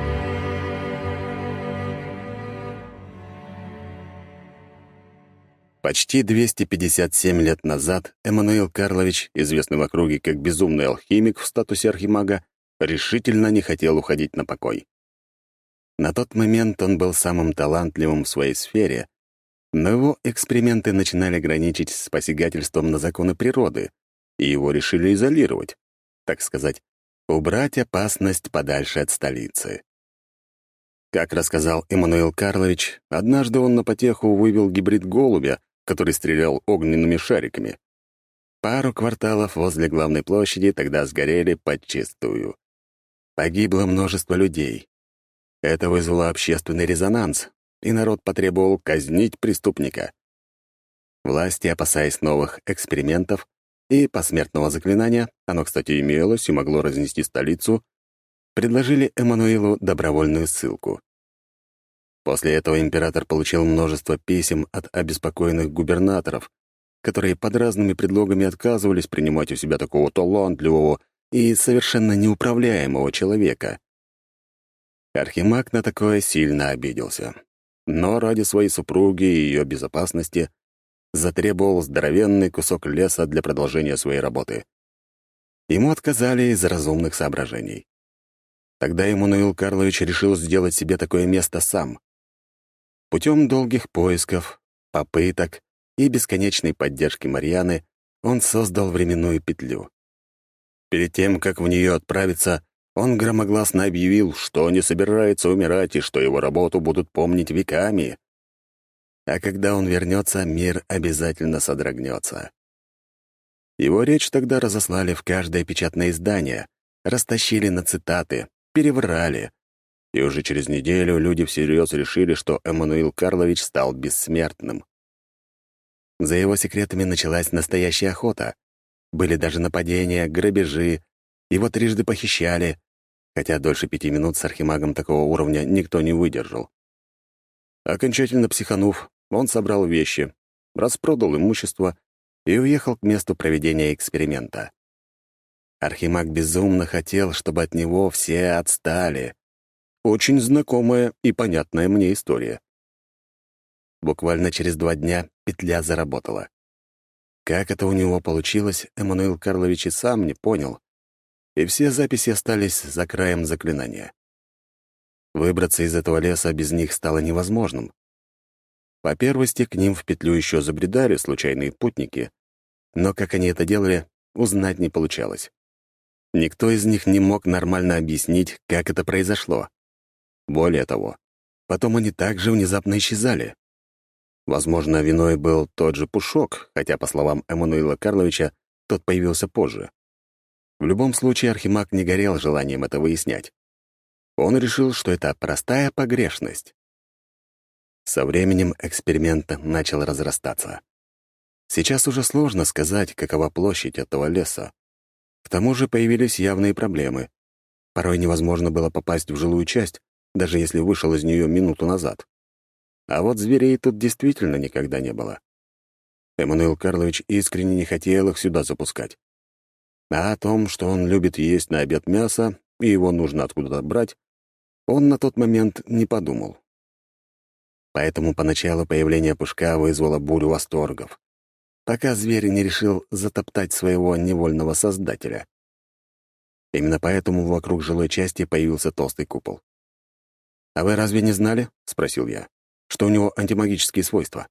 Почти двести пятьдесят семь лет назад Эммануил Карлович, известный в округе как безумный алхимик в статусе архимага, решительно не хотел уходить на покой. На тот момент он был самым талантливым в своей сфере, но его эксперименты начинали граничить с посягательством на законы природы, и его решили изолировать, так сказать, убрать опасность подальше от столицы. Как рассказал Эммануил Карлович, однажды он на потеху вывел гибрид голубя, который стрелял огненными шариками. Пару кварталов возле главной площади тогда сгорели подчистую. Погибло множество людей. Это вызвало общественный резонанс, и народ потребовал казнить преступника. Власти, опасаясь новых экспериментов и посмертного заклинания, оно, кстати, имелось и могло разнести столицу, предложили Эммануилу добровольную ссылку. После этого император получил множество писем от обеспокоенных губернаторов, которые под разными предлогами отказывались принимать у себя такого талантливого и совершенно неуправляемого человека. Архимаг на такое сильно обиделся, но ради своей супруги и ее безопасности затребовал здоровенный кусок леса для продолжения своей работы. Ему отказали из разумных соображений. Тогда Эммануил Карлович решил сделать себе такое место сам. Путем долгих поисков, попыток и бесконечной поддержки Марьяны он создал временную петлю. Перед тем, как в нее отправиться, он громогласно объявил, что не собирается умирать и что его работу будут помнить веками. А когда он вернется, мир обязательно содрогнется. Его речь тогда разослали в каждое печатное издание, растащили на цитаты, переврали. И уже через неделю люди всерьез решили, что Эммануил Карлович стал бессмертным. За его секретами началась настоящая охота. Были даже нападения, грабежи, его трижды похищали, хотя дольше пяти минут с архимагом такого уровня никто не выдержал. Окончательно психанув, он собрал вещи, распродал имущество и уехал к месту проведения эксперимента. Архимаг безумно хотел, чтобы от него все отстали. Очень знакомая и понятная мне история. Буквально через два дня петля заработала. Как это у него получилось, Эммануил Карлович и сам не понял, и все записи остались за краем заклинания. Выбраться из этого леса без них стало невозможным. По первости, к ним в петлю еще забредали случайные путники, но как они это делали, узнать не получалось. Никто из них не мог нормально объяснить, как это произошло. Более того, потом они также внезапно исчезали. Возможно, виной был тот же Пушок, хотя, по словам Эммануила Карловича, тот появился позже. В любом случае, Архимаг не горел желанием это выяснять. Он решил, что это простая погрешность. Со временем эксперимент начал разрастаться. Сейчас уже сложно сказать, какова площадь этого леса. К тому же появились явные проблемы. Порой невозможно было попасть в жилую часть, даже если вышел из нее минуту назад. А вот зверей тут действительно никогда не было. Эммануил Карлович искренне не хотел их сюда запускать. А о том, что он любит есть на обед мясо, и его нужно откуда-то брать, он на тот момент не подумал. Поэтому поначалу появление Пушка вызвало бурю восторгов, пока зверь не решил затоптать своего невольного создателя. Именно поэтому вокруг жилой части появился толстый купол. «А вы разве не знали, — спросил я, — что у него антимагические свойства?»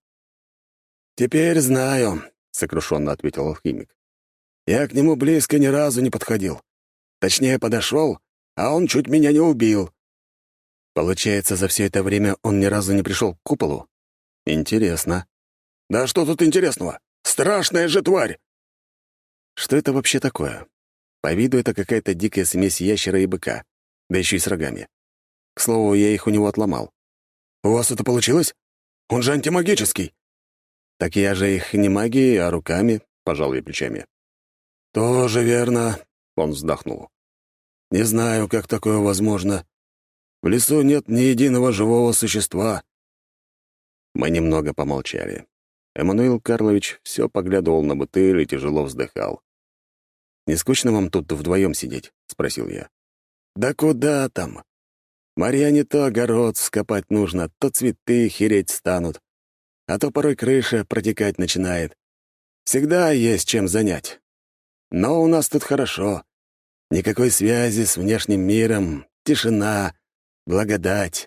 «Теперь знаю», — сокрушенно ответил алхимик. «Я к нему близко ни разу не подходил. Точнее, подошел, а он чуть меня не убил». «Получается, за все это время он ни разу не пришел к куполу? Интересно». «Да что тут интересного? Страшная же тварь!» «Что это вообще такое? По виду это какая-то дикая смесь ящера и быка, да еще и с рогами. К слову, я их у него отломал». «У вас это получилось? Он же антимагический». «Так я же их не магией, а руками», — пожал я плечами. «Тоже верно», — он вздохнул. «Не знаю, как такое возможно. В лесу нет ни единого живого существа». Мы немного помолчали. Эммануил Карлович все поглядывал на бутыль и тяжело вздыхал. «Не скучно вам тут вдвоем сидеть?» — спросил я. «Да куда там? Марьяне то огород скопать нужно, то цветы хереть станут, а то порой крыша протекать начинает. Всегда есть чем занять. Но у нас тут хорошо. Никакой связи с внешним миром, тишина, благодать».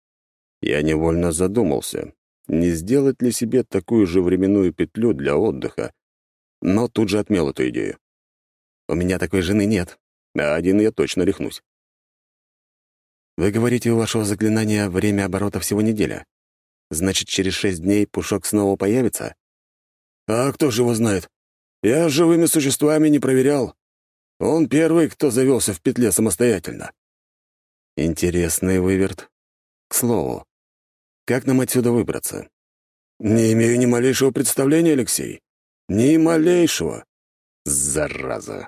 Я невольно задумался, не сделать ли себе такую же временную петлю для отдыха, но тут же отмел эту идею. У меня такой жены нет, а один я точно рехнусь. «Вы говорите, у вашего заклинания время оборота всего неделя. Значит, через шесть дней Пушок снова появится?» «А кто же его знает? Я с живыми существами не проверял. Он первый, кто завелся в петле самостоятельно». «Интересный выверт. К слову, как нам отсюда выбраться?» «Не имею ни малейшего представления, Алексей. Ни малейшего». Зараза.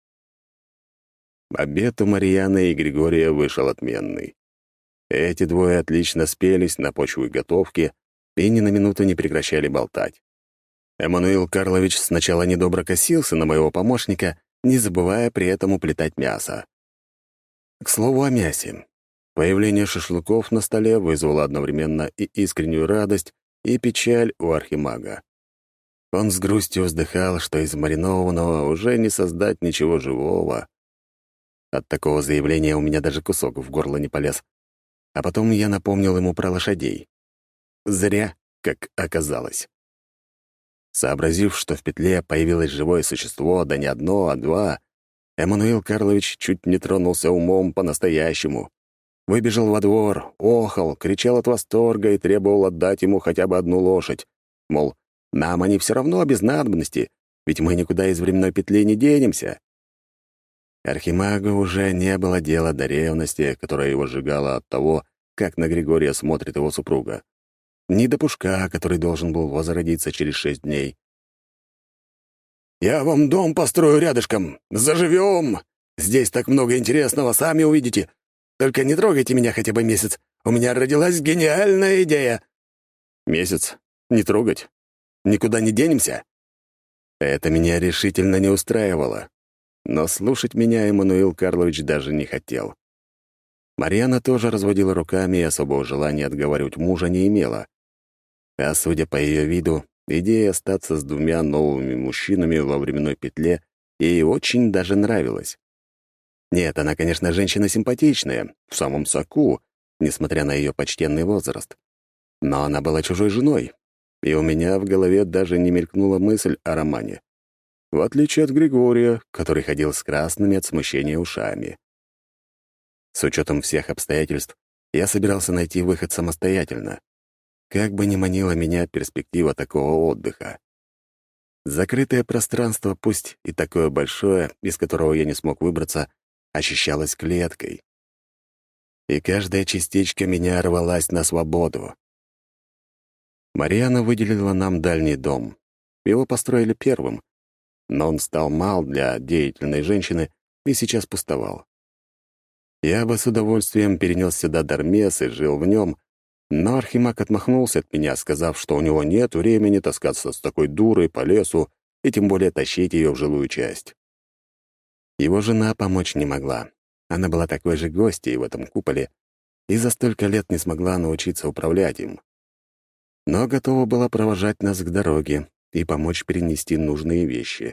Обед у Марьяны и Григория вышел отменный. Эти двое отлично спелись на почву готовки и ни на минуту не прекращали болтать. Эммануил Карлович сначала недобро косился на моего помощника, не забывая при этом уплетать мясо. К слову о мясе. Появление шашлыков на столе вызвало одновременно и искреннюю радость, и печаль у архимага. Он с грустью вздыхал, что из маринованного уже не создать ничего живого. От такого заявления у меня даже кусок в горло не полез. А потом я напомнил ему про лошадей. Зря, как оказалось. Сообразив, что в петле появилось живое существо, да не одно, а два, Эммануил Карлович чуть не тронулся умом по-настоящему. Выбежал во двор, охал, кричал от восторга и требовал отдать ему хотя бы одну лошадь. Мол, нам они все равно без надобности, ведь мы никуда из временной петли не денемся. Архимагу уже не было дела до ревности, которая его сжигала от того, как на Григория смотрит его супруга. Ни до Пушка, который должен был возродиться через шесть дней. «Я вам дом построю рядышком. Заживем. Здесь так много интересного, сами увидите. Только не трогайте меня хотя бы месяц. У меня родилась гениальная идея». «Месяц? Не трогать? Никуда не денемся?» Это меня решительно не устраивало. Но слушать меня Эммануил Карлович даже не хотел. Марьяна тоже разводила руками и особого желания отговаривать мужа не имела. А судя по ее виду, идея остаться с двумя новыми мужчинами во временной петле ей очень даже нравилась. Нет, она, конечно, женщина симпатичная, в самом соку, несмотря на ее почтенный возраст. Но она была чужой женой, и у меня в голове даже не мелькнула мысль о романе. В отличие от Григория, который ходил с красными от смущения ушами. С учетом всех обстоятельств, я собирался найти выход самостоятельно. Как бы ни манила меня перспектива такого отдыха. Закрытое пространство, пусть и такое большое, из которого я не смог выбраться, ощущалось клеткой. И каждая частичка меня рвалась на свободу. Марьяна выделила нам дальний дом. Его построили первым, но он стал мал для деятельной женщины и сейчас пустовал. Я бы с удовольствием перенес сюда Дармес и жил в нем, но Архимаг отмахнулся от меня, сказав, что у него нет времени таскаться с такой дурой по лесу и тем более тащить ее в жилую часть. Его жена помочь не могла. Она была такой же гостьей в этом куполе и за столько лет не смогла научиться управлять им. Но готова была провожать нас к дороге и помочь перенести нужные вещи.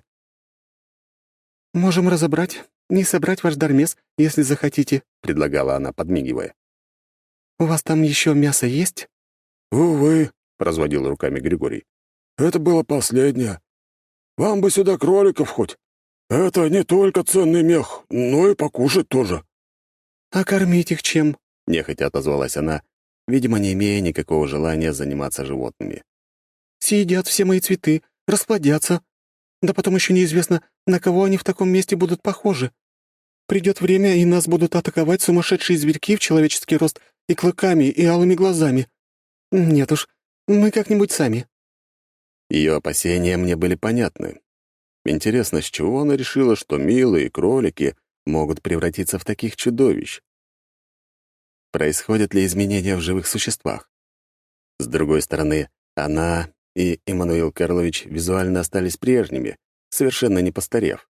«Можем разобрать, не собрать ваш Дармес, если захотите», — предлагала она, подмигивая. «У вас там еще мясо есть?» «Увы», — разводил руками Григорий. «это было последнее. Вам бы сюда кроликов хоть. Это не только ценный мех, но и покушать тоже». «А кормить их чем?» — нехотя отозвалась она, видимо, не имея никакого желания заниматься животными. «Съедят все мои цветы, расплодятся. Да потом еще неизвестно, на кого они в таком месте будут похожи. Придет время, и нас будут атаковать сумасшедшие зверьки в человеческий рост и клыками, и алыми глазами. Нет уж, мы как-нибудь сами». Ее опасения мне были понятны. Интересно, с чего она решила, что милые кролики могут превратиться в таких чудовищ? Происходят ли изменения в живых существах? С другой стороны, она и Иммануил Карлович визуально остались прежними, совершенно не постарев.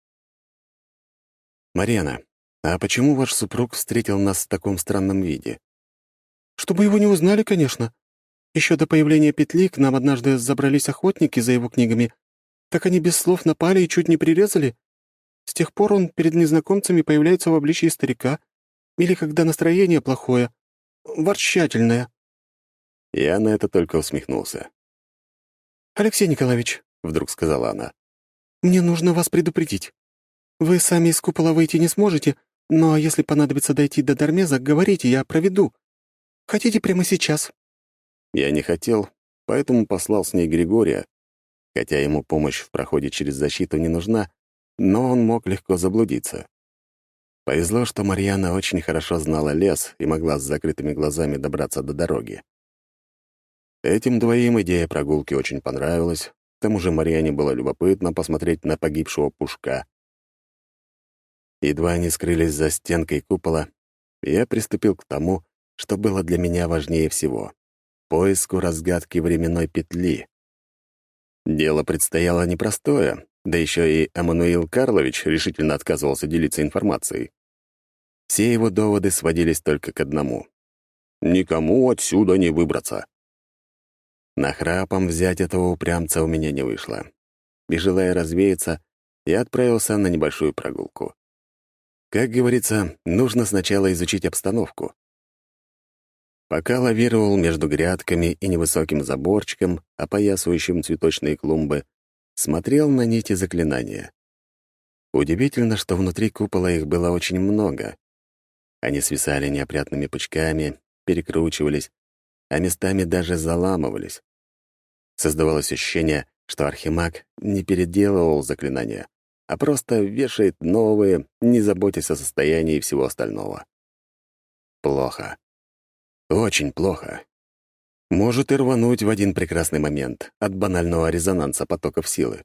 «Марьяна, а почему ваш супруг встретил нас в таком странном виде?» «Чтобы его не узнали, конечно. Еще до появления петли к нам однажды забрались охотники за его книгами. Так они без слов напали и чуть не прирезали. С тех пор он перед незнакомцами появляется в обличии старика. Или когда настроение плохое, ворчательное». Я на это только усмехнулся. «Алексей Николаевич», — вдруг сказала она, — «мне нужно вас предупредить. Вы сами из купола выйти не сможете, но если понадобится дойти до Дармеза, говорите, я проведу. Хотите прямо сейчас?» Я не хотел, поэтому послал с ней Григория, хотя ему помощь в проходе через защиту не нужна, но он мог легко заблудиться. Повезло, что Марьяна очень хорошо знала лес и могла с закрытыми глазами добраться до дороги. Этим двоим идея прогулки очень понравилась, к тому же Марьяне было любопытно посмотреть на погибшего Пушка. Едва они скрылись за стенкой купола, я приступил к тому, что было для меня важнее всего — поиску разгадки временной петли. Дело предстояло непростое, да еще и Эммануил Карлович решительно отказывался делиться информацией. Все его доводы сводились только к одному — никому отсюда не выбраться. Нахрапом взять этого упрямца у меня не вышло. И, желая развеяться, я отправился на небольшую прогулку. Как говорится, нужно сначала изучить обстановку. Пока лавировал между грядками и невысоким заборчиком, опоясывающим цветочные клумбы, смотрел на нити заклинания. Удивительно, что внутри купола их было очень много. Они свисали неопрятными пучками, перекручивались, а местами даже заламывались. Создавалось ощущение, что Архимаг не переделывал заклинания, а просто вешает новые, не заботясь о состоянии всего остального. Плохо. Очень плохо. Может и рвануть в один прекрасный момент от банального резонанса потоков силы.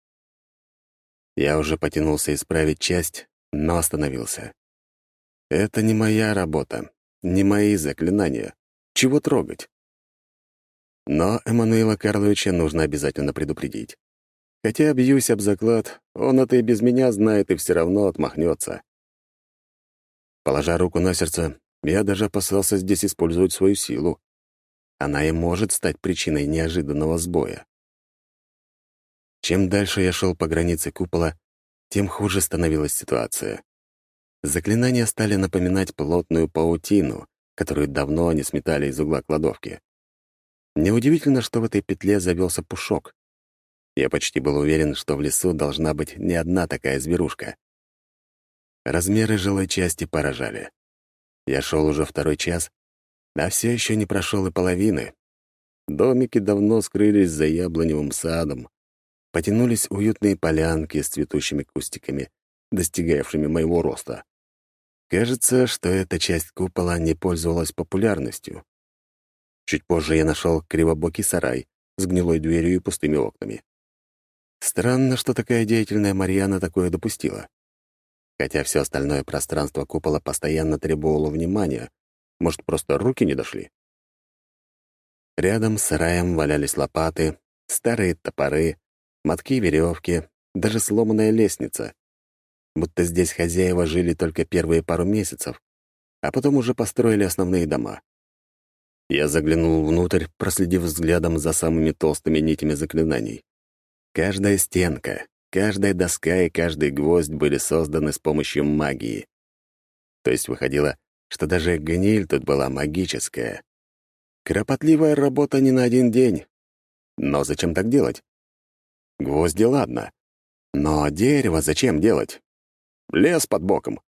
Я уже потянулся исправить часть, но остановился. Это не моя работа, не мои заклинания. Чего трогать? Но Эммануила Карловича нужно обязательно предупредить. Хотя бьюсь об заклад, он это и без меня знает и все равно отмахнется. Положа руку на сердце, я даже опасался здесь использовать свою силу. Она и может стать причиной неожиданного сбоя. Чем дальше я шел по границе купола, тем хуже становилась ситуация. Заклинания стали напоминать плотную паутину, которую давно не сметали из угла кладовки. Неудивительно, что в этой петле завелся Пушок. Я почти был уверен, что в лесу должна быть не одна такая зверушка. Размеры жилой части поражали. Я шел уже второй час, а все еще не прошел и половины. Домики давно скрылись за яблоневым садом. Потянулись уютные полянки с цветущими кустиками, достигавшими моего роста. Кажется, что эта часть купола не пользовалась популярностью. Чуть позже я нашел кривобокий сарай с гнилой дверью и пустыми окнами. Странно, что такая деятельная Марьяна такое допустила. Хотя все остальное пространство купола постоянно требовало внимания. Может, просто руки не дошли? Рядом с сараем валялись лопаты, старые топоры, мотки веревки, даже сломанная лестница. Будто здесь хозяева жили только первые пару месяцев, а потом уже построили основные дома. Я заглянул внутрь, проследив взглядом за самыми толстыми нитями заклинаний. Каждая стенка, каждая доска и каждый гвоздь были созданы с помощью магии. То есть выходило, что даже гниль тут была магическая. Кропотливая работа не на один день. Но зачем так делать? Гвозди — ладно. Но дерево зачем делать? Лес под боком.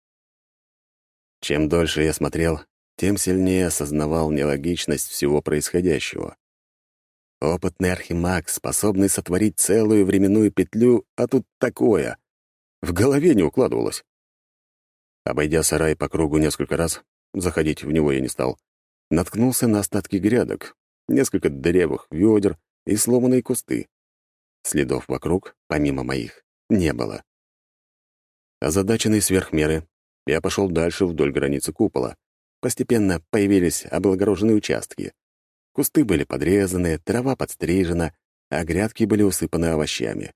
Чем дольше я смотрел, тем сильнее осознавал нелогичность всего происходящего. Опытный архимаг, способный сотворить целую временную петлю, а тут такое. В голове не укладывалось. Обойдя сарай по кругу несколько раз, заходить в него я не стал, наткнулся на остатки грядок, несколько дырявых ведер и сломанные кусты. Следов вокруг, помимо моих, не было. Озадаченный сверх меры, я пошел дальше вдоль границы купола. Постепенно появились облагороженные участки. Кусты были подрезаны, трава подстрижена, а грядки были усыпаны овощами.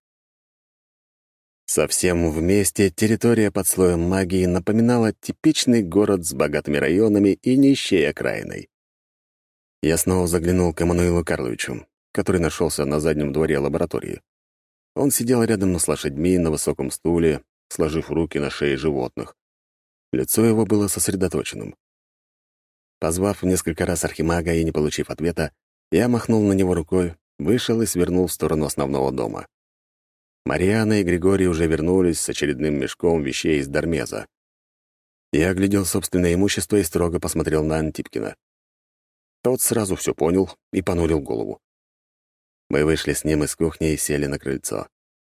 Совсем вместе территория под слоем магии напоминала типичный город с богатыми районами и нищей окраиной. Я снова заглянул к Эммануилу Карловичу, который нашелся на заднем дворе лаборатории. Он сидел рядом с лошадьми на высоком стуле, сложив руки на шее животных. Лицо его было сосредоточенным. Позвав несколько раз архимага и не получив ответа, я махнул на него рукой, вышел и свернул в сторону основного дома. Марьяна и Григорий уже вернулись с очередным мешком вещей из Дармеза. Я оглядел собственное имущество и строго посмотрел на Антипкина. Тот сразу все понял и понурил голову. Мы вышли с ним из кухни и сели на крыльцо.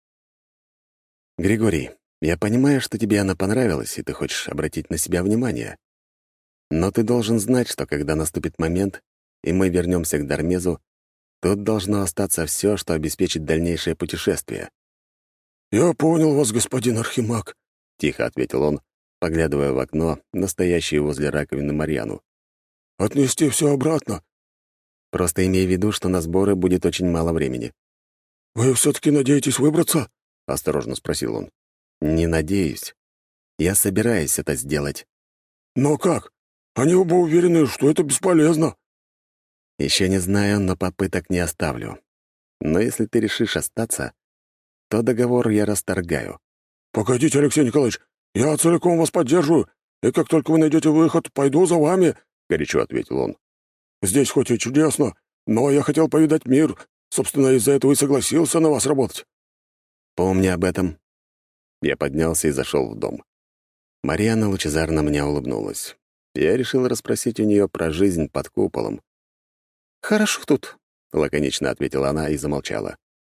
«Григорий, я понимаю, что тебе она понравилась, и ты хочешь обратить на себя внимание. Но ты должен знать, что когда наступит момент, и мы вернемся к Дармезу, тут должно остаться все, что обеспечит дальнейшее путешествие». «Я понял вас, господин Архимаг», — тихо ответил он, поглядывая в окно, настоящее возле раковины Марьяну. «Отнести все обратно?» «Просто имей в виду, что на сборы будет очень мало времени». «Вы все-таки надеетесь выбраться?» — осторожно спросил он. «Не надеюсь. Я собираюсь это сделать». «Но как? Они оба уверены, что это бесполезно». «Еще не знаю, но попыток не оставлю. Но если ты решишь остаться, то договор я расторгаю». «Погодите, Алексей Николаевич, я целиком вас поддерживаю, и как только вы найдете выход, пойду за вами», — горячо ответил он. «Здесь хоть и чудесно, но я хотел повидать мир. Собственно, из-за этого и согласился на вас работать». «Помни об этом». Я поднялся и зашел в дом. Марьяна лучезарно мне улыбнулась. Я решил расспросить у нее про жизнь под куполом. «Хорошо тут», — лаконично ответила она и замолчала.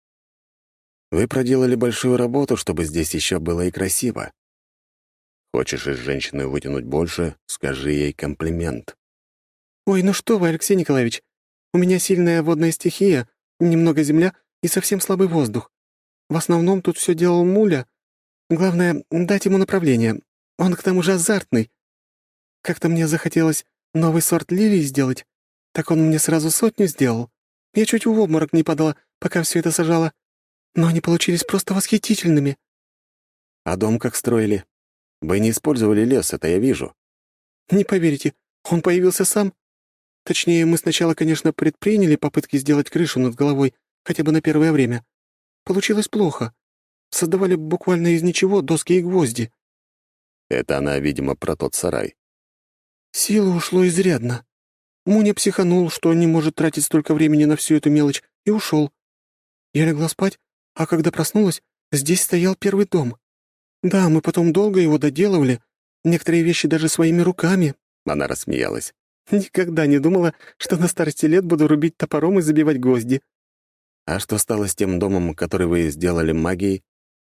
«Вы проделали большую работу, чтобы здесь еще было и красиво. Хочешь из женщины вытянуть больше, скажи ей комплимент». «Ой, ну что вы, Алексей Николаевич, у меня сильная водная стихия, немного земля и совсем слабый воздух. В основном тут все делал Муля. Главное — дать ему направление. Он к тому же азартный. Как-то мне захотелось новый сорт лилий сделать, так он мне сразу сотню сделал. Я чуть в обморок не падала, пока все это сажала. Но они получились просто восхитительными». «А дом как строили? Вы не использовали лес, это я вижу». «Не поверите, он появился сам. Точнее, мы сначала, конечно, предприняли попытки сделать крышу над головой, хотя бы на первое время. Получилось плохо. Создавали буквально из ничего доски и гвозди». Это она, видимо, про тот сарай. «Силы ушло изрядно. Муня психанул, что не может тратить столько времени на всю эту мелочь, и ушел. Я легла спать, а когда проснулась, здесь стоял первый дом. Да, мы потом долго его доделывали, некоторые вещи даже своими руками». Она рассмеялась. «Никогда не думала, что на старости лет буду рубить топором и забивать гвозди». «А что стало с тем домом, который вы сделали магией?»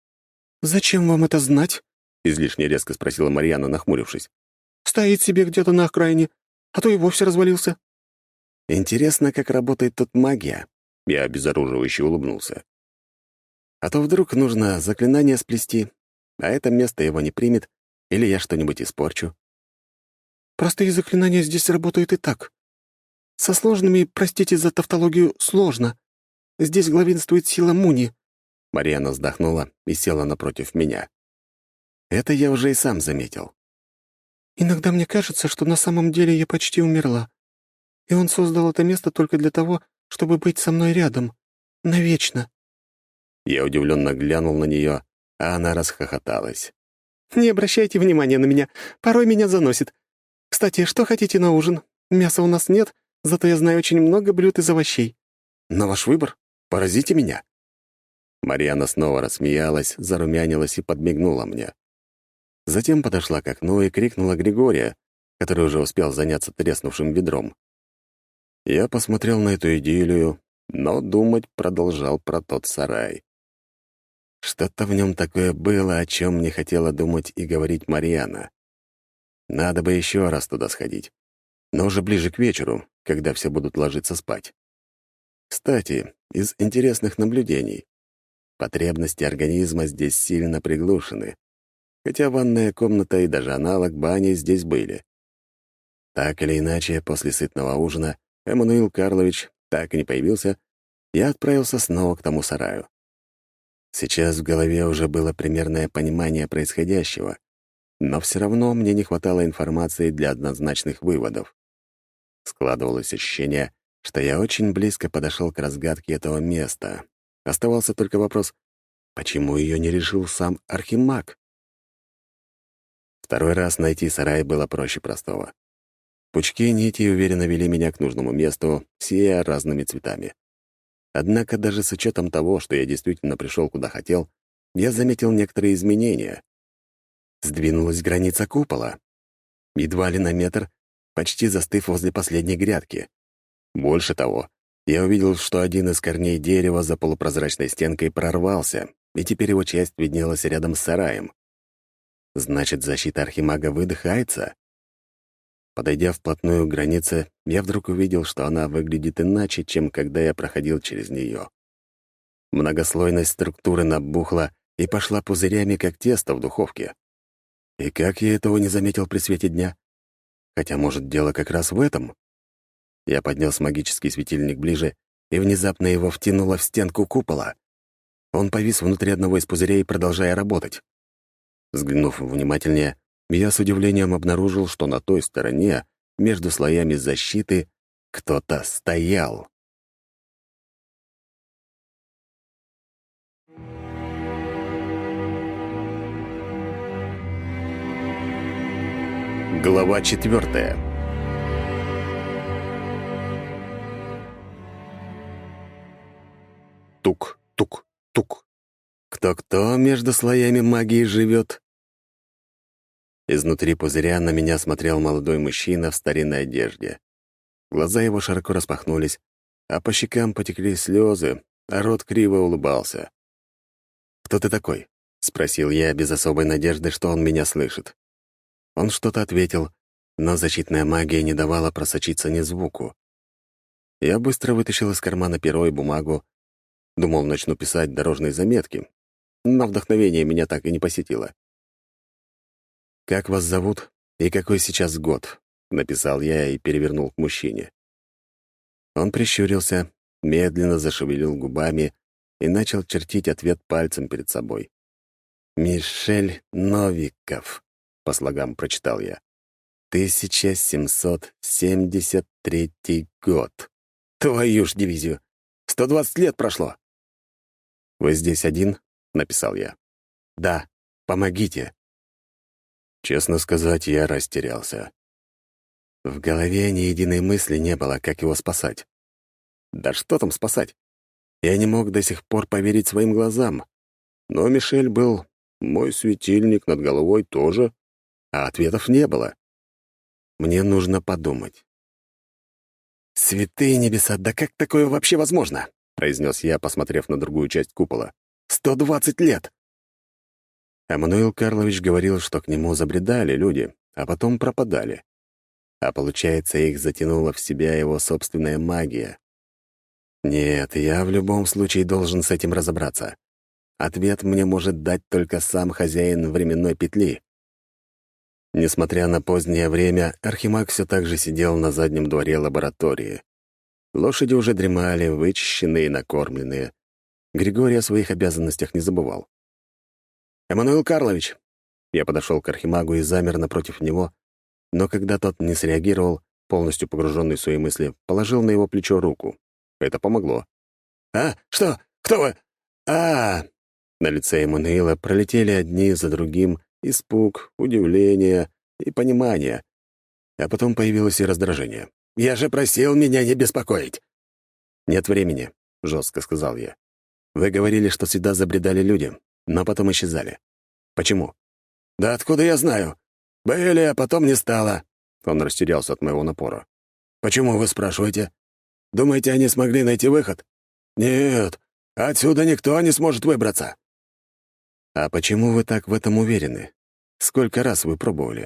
«Зачем вам это знать?» — излишне резко спросила Марьяна, нахмурившись. «Стоит себе где-то на окраине, а то и вовсе развалился». «Интересно, как работает тут магия?» Я обезоруживающе улыбнулся. «А то вдруг нужно заклинание сплести, а это место его не примет, или я что-нибудь испорчу». «Простые заклинания здесь работают и так. Со сложными, простите за тавтологию, сложно. Здесь главенствует сила Муни». Марьяна вздохнула и села напротив меня. Это я уже и сам заметил. «Иногда мне кажется, что на самом деле я почти умерла. И он создал это место только для того, чтобы быть со мной рядом. Навечно». Я удивленно глянул на нее, а она расхохоталась. «Не обращайте внимания на меня. Порой меня заносит. Кстати, что хотите на ужин? Мяса у нас нет, зато я знаю очень много блюд из овощей». «На ваш выбор. Поразите меня». Марьяна снова рассмеялась, зарумянилась и подмигнула мне. Затем подошла к окну и крикнула Григория, который уже успел заняться треснувшим ведром. Я посмотрел на эту идиллию, но думать продолжал про тот сарай. Что-то в нем такое было, о чем не хотела думать и говорить Марьяна. Надо бы еще раз туда сходить, но уже ближе к вечеру, когда все будут ложиться спать. Кстати, из интересных наблюдений. Потребности организма здесь сильно приглушены, хотя ванная комната и даже аналог бани здесь были. Так или иначе, после сытного ужина Эммануил Карлович так и не появился, я отправился снова к тому сараю. Сейчас в голове уже было примерное понимание происходящего, но все равно мне не хватало информации для однозначных выводов. Складывалось ощущение, что я очень близко подошел к разгадке этого места. Оставался только вопрос, почему ее не решил сам Архимаг? Второй раз найти сарай было проще простого. Пучки нити уверенно вели меня к нужному месту, сияя разными цветами. Однако даже с учетом того, что я действительно пришел куда хотел, я заметил некоторые изменения. Сдвинулась граница купола. Едва ли на метр, почти застыв возле последней грядки. Больше того, я увидел, что один из корней дерева за полупрозрачной стенкой прорвался, и теперь его часть виднелась рядом с сараем. Значит, защита Архимага выдыхается? Подойдя вплотную к границе, я вдруг увидел, что она выглядит иначе, чем когда я проходил через нее. Многослойность структуры набухла и пошла пузырями, как тесто в духовке. И как я этого не заметил при свете дня? Хотя, может, дело как раз в этом? Я поднес магический светильник ближе, и внезапно его втянуло в стенку купола. Он повис внутри одного из пузырей, продолжая работать. Взглянув внимательнее, я с удивлением обнаружил, что на той стороне, между слоями защиты, кто-то стоял. Глава четвертая. Тук, тук, тук. Кто-кто между слоями магии живет? Изнутри пузыря на меня смотрел молодой мужчина в старинной одежде. Глаза его широко распахнулись, а по щекам потекли слезы, а рот криво улыбался. «Кто ты такой?» — спросил я без особой надежды, что он меня слышит. Он что-то ответил, но защитная магия не давала просочиться ни звуку. Я быстро вытащил из кармана перо и бумагу. Думал, начну писать дорожные заметки, но вдохновение меня так и не посетило. «Как вас зовут и какой сейчас год?» — написал я и перевернул к мужчине. Он прищурился, медленно зашевелил губами и начал чертить ответ пальцем перед собой. «Мишель Новиков», — по слогам прочитал я. «тысяча семьсот семьдесят третий год. Твою ж дивизию! сто двадцать лет прошло!» «Вы здесь один?» — написал я. «Да, помогите». Честно сказать, я растерялся. В голове ни единой мысли не было, как его спасать. Да что там спасать? Я не мог до сих пор поверить своим глазам. Но Мишель был, мой светильник над головой тоже, а ответов не было. Мне нужно подумать. «Святые небеса, да как такое вообще возможно?» — произнес я, посмотрев на другую часть купола. «Сто двадцать лет!» Эммануил Карлович говорил, что к нему забредали люди, а потом пропадали. А получается, их затянула в себя его собственная магия. Нет, я в любом случае должен с этим разобраться. Ответ мне может дать только сам хозяин временной петли. Несмотря на позднее время, Архимаг все так же сидел на заднем дворе лаборатории. Лошади уже дремали, вычищенные и накормленные. Григорий о своих обязанностях не забывал. «Эммануил Карлович!» Я подошел к Архимагу и замер напротив него, но когда тот не среагировал, полностью погруженный в свои мысли, положил на его плечо руку. Это помогло. «А? Что? Кто вы? а На лице Эммануила пролетели одни за другим испуг, удивление и понимание. А потом появилось и раздражение. «Я же просил меня не беспокоить!» «Нет времени», — жестко сказал я. «Вы говорили, что сюда забредали люди, но потом исчезали. Почему?» «Да откуда я знаю? Были, а потом не стало». Он растерялся от моего напора. «Почему вы спрашиваете? Думаете, они смогли найти выход? Нет, отсюда никто не сможет выбраться». «А почему вы так в этом уверены? Сколько раз вы пробовали?»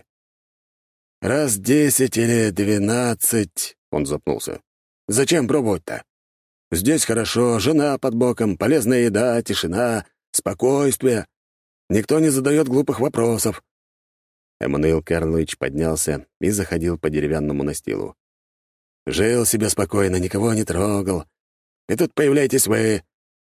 «Раз десять или двенадцать», — он запнулся. «Зачем пробовать-то? Здесь хорошо, жена под боком, полезная еда, тишина, спокойствие. Никто не задает глупых вопросов». Эммануил Карлович поднялся и заходил по деревянному настилу. «Жил себе спокойно, никого не трогал. И тут появляетесь вы».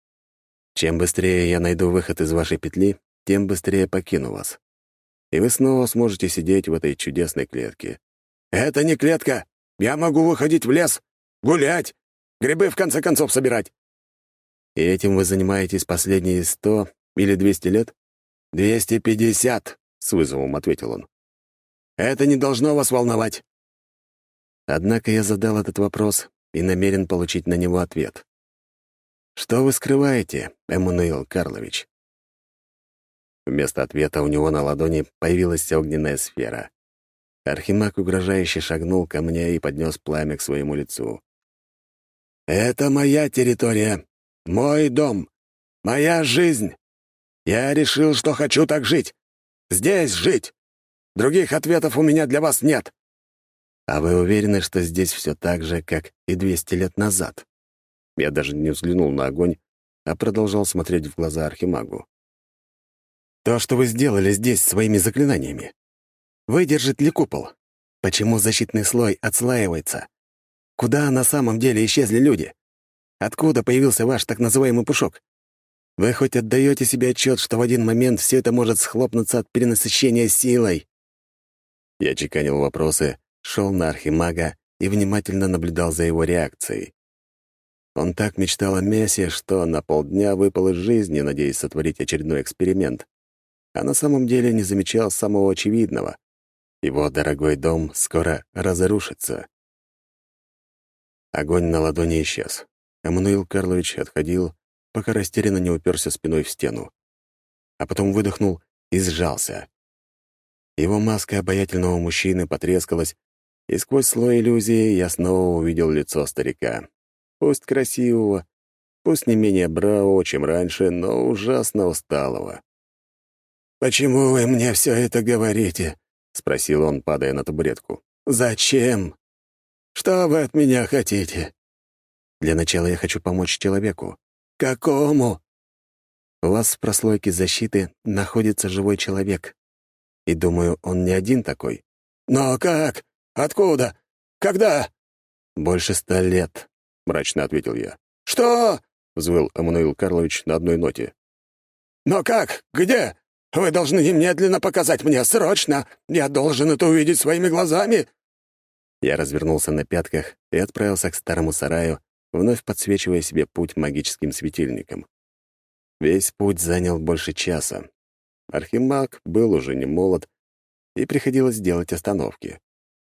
«Чем быстрее я найду выход из вашей петли, тем быстрее покину вас. И вы снова сможете сидеть в этой чудесной клетке». «Это не клетка. Я могу выходить в лес, гулять, грибы в конце концов собирать». «И этим вы занимаетесь последние сто или двести лет?» «Двести пятьдесят», — с вызовом ответил он. «Это не должно вас волновать». Однако я задал этот вопрос и намерен получить на него ответ. «Что вы скрываете, Эммануил Карлович?» Вместо ответа у него на ладони появилась огненная сфера. Архимаг угрожающе шагнул ко мне и поднес пламя к своему лицу. «Это моя территория, мой дом, моя жизнь. Я решил, что хочу так жить. Здесь жить. Других ответов у меня для вас нет». «А вы уверены, что здесь все так же, как и двести лет назад?» Я даже не взглянул на огонь, а продолжал смотреть в глаза Архимагу. «То, что вы сделали здесь своими заклинаниями. Выдержит ли купол? Почему защитный слой отслаивается? Куда на самом деле исчезли люди? Откуда появился ваш так называемый пушок? Вы хоть отдаете себе отчет, что в один момент все это может схлопнуться от перенасыщения силой?» Я чеканил вопросы, шел на Архимага и внимательно наблюдал за его реакцией. Он так мечтал о мясе, что на полдня выпал из жизни, надеясь сотворить очередной эксперимент. А на самом деле не замечал самого очевидного. Его дорогой дом скоро разрушится. Огонь на ладони исчез. Эммануил Карлович отходил, пока растерянно не уперся спиной в стену. А потом выдохнул и сжался. Его маска обаятельного мужчины потрескалась, и сквозь слой иллюзии я снова увидел лицо старика. Пусть красивого, пусть не менее бравого, чем раньше, но ужасно усталого. «Почему вы мне все это говорите?» — спросил он, падая на табуретку. «Зачем? Что вы от меня хотите?» «Для начала я хочу помочь человеку». «Какому?» «У вас в прослойке защиты находится живой человек. И думаю, он не один такой». «Но как? Откуда? Когда?» «Больше ста лет», — мрачно ответил я. «Что?» — взвыл Эммануил Карлович на одной ноте. «Но как? Где? Вы должны немедленно показать мне, срочно! Я должен это увидеть своими глазами!» Я развернулся на пятках и отправился к старому сараю, вновь подсвечивая себе путь магическим светильником. Весь путь занял больше часа. Архимаг был уже не молод, и приходилось делать остановки.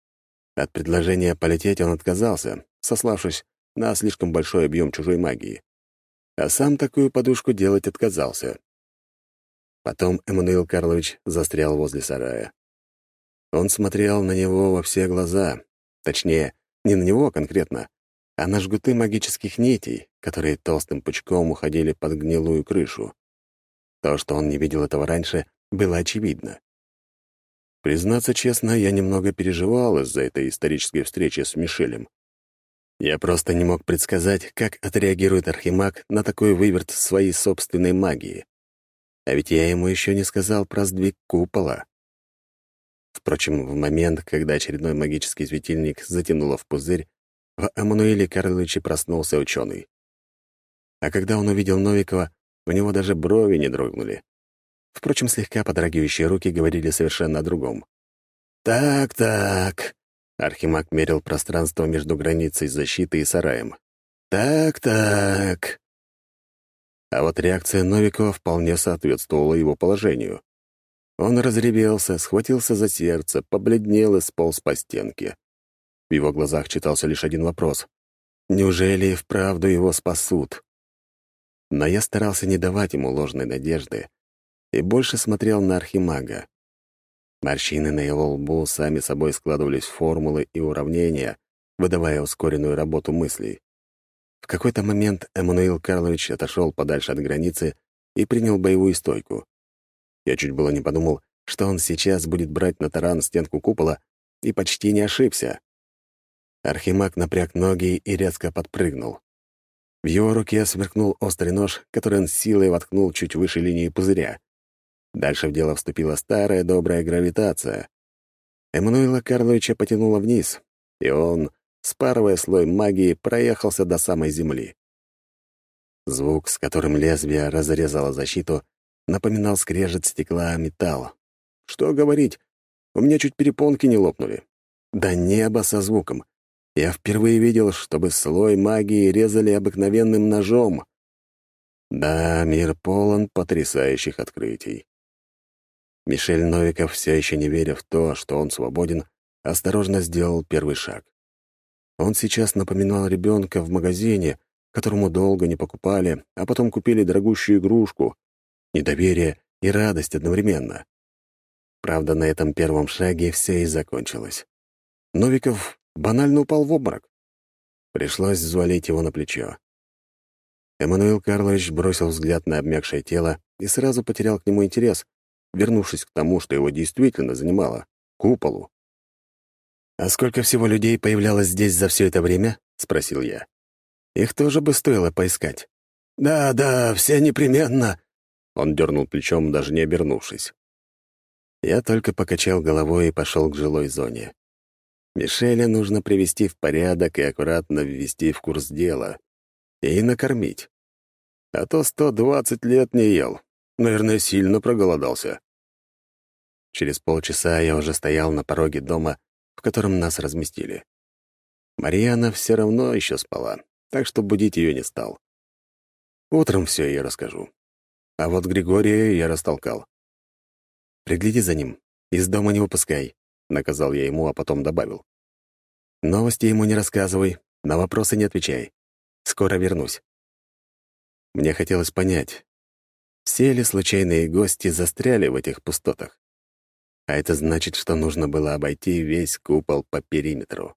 От предложения полететь он отказался, сославшись на слишком большой объем чужой магии. А сам такую подушку делать отказался. Потом Эммануил Карлович застрял возле сарая. Он смотрел на него во все глаза. Точнее, не на него конкретно, а на жгуты магических нитей, которые толстым пучком уходили под гнилую крышу. То, что он не видел этого раньше, было очевидно. Признаться честно, я немного переживал из-за этой исторической встречи с Мишелем. Я просто не мог предсказать, как отреагирует Архимаг на такой выверт своей собственной магии. А ведь я ему еще не сказал про сдвиг купола. Впрочем, в момент, когда очередной магический светильник затянуло в пузырь, в Эммануиле Карловиче проснулся ученый. А когда он увидел Новикова, у него даже брови не дрогнули. Впрочем, слегка подрагивающие руки говорили совершенно о другом. «Так-так», — Архимаг мерил пространство между границей защиты и сараем. «Так-так». А вот реакция Новикова вполне соответствовала его положению. Он разревелся, схватился за сердце, побледнел и сполз по стенке. В его глазах читался лишь один вопрос. Неужели и вправду его спасут? Но я старался не давать ему ложной надежды и больше смотрел на Архимага. Морщины на его лбу сами собой складывались в формулы и уравнения, выдавая ускоренную работу мыслей. В какой-то момент Эммануил Карлович отошел подальше от границы и принял боевую стойку. Я чуть было не подумал, что он сейчас будет брать на таран стенку купола, и почти не ошибся. Архимаг напряг ноги и резко подпрыгнул. В его руке сверкнул острый нож, который он силой воткнул чуть выше линии пузыря. Дальше в дело вступила старая добрая гравитация. Эммануила Карловича потянуло вниз, и он, спарывая слой магии, проехался до самой земли. Звук, с которым лезвие разрезало защиту, напоминал скрежет стекла о металл. Что говорить, у меня чуть перепонки не лопнули. Да небо со звуком. Я впервые видел, чтобы слой магии резали обыкновенным ножом. Да, мир полон потрясающих открытий. Мишель Новиков, все еще не веря в то, что он свободен, осторожно сделал первый шаг. Он сейчас напоминал ребенка в магазине, которому долго не покупали, а потом купили дорогущую игрушку. Недоверие и радость одновременно. Правда, на этом первом шаге все и закончилось. Новиков банально упал в обморок. Пришлось взвалить его на плечо. Эммануил Карлович бросил взгляд на обмякшее тело и сразу потерял к нему интерес, вернувшись к тому, что его действительно занимало — куполу. «А сколько всего людей появлялось здесь за все это время?» — спросил я. «Их тоже бы стоило поискать». «Да, да, все непременно», — он дернул плечом, даже не обернувшись. Я только покачал головой и пошел к жилой зоне. Мишеля нужно привести в порядок и аккуратно ввести в курс дела. И накормить. А то сто двадцать лет не ел. Наверное, сильно проголодался. Через полчаса я уже стоял на пороге дома, в котором нас разместили. Марьяна все равно еще спала, так что будить ее не стал. Утром все ей расскажу. А вот Григория я растолкал. «Пригляди за ним, из дома не выпускай», — наказал я ему, а потом добавил. «Новости ему не рассказывай, на вопросы не отвечай. Скоро вернусь». Мне хотелось понять, все ли случайные гости застряли в этих пустотах. А это значит, что нужно было обойти весь купол по периметру.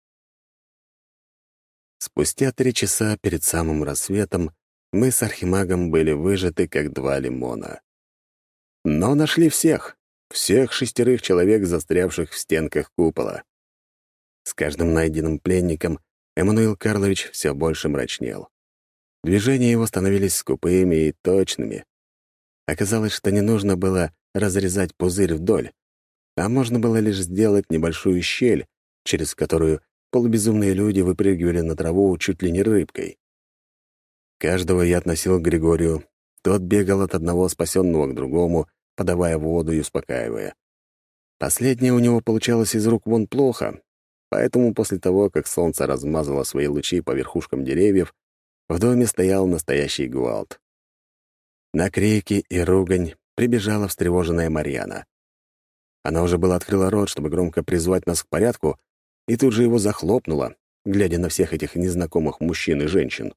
Спустя три часа перед самым рассветом мы с Архимагом были выжаты, как два лимона. Но нашли всех, всех шестерых человек, застрявших в стенках купола. С каждым найденным пленником Эммануил Карлович все больше мрачнел. Движения его становились скупыми и точными. Оказалось, что не нужно было разрезать пузырь вдоль, а можно было лишь сделать небольшую щель, через которую полубезумные люди выпрыгивали на траву чуть ли не рыбкой. Каждого я относил к Григорию. Тот бегал от одного спасенного к другому, подавая воду и успокаивая. Последнее у него получалось из рук вон плохо, поэтому после того, как солнце размазало свои лучи по верхушкам деревьев, в доме стоял настоящий гвалт. На крики и ругань прибежала встревоженная Марьяна. Она уже была открыла рот, чтобы громко призвать нас к порядку, и тут же его захлопнула, глядя на всех этих незнакомых мужчин и женщин.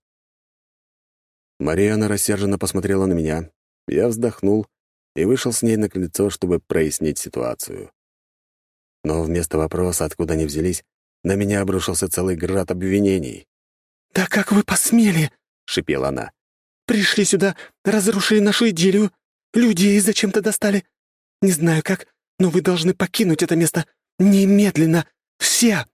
Мариана рассерженно посмотрела на меня. Я вздохнул и вышел с ней на крыльцо, чтобы прояснить ситуацию. Но вместо вопроса, откуда они взялись, на меня обрушился целый град обвинений. «Да как вы посмели?» — шипела она. «Пришли сюда, разрушили нашу идиллию, людей зачем-то достали. Не знаю как, но вы должны покинуть это место. Немедленно! Все!»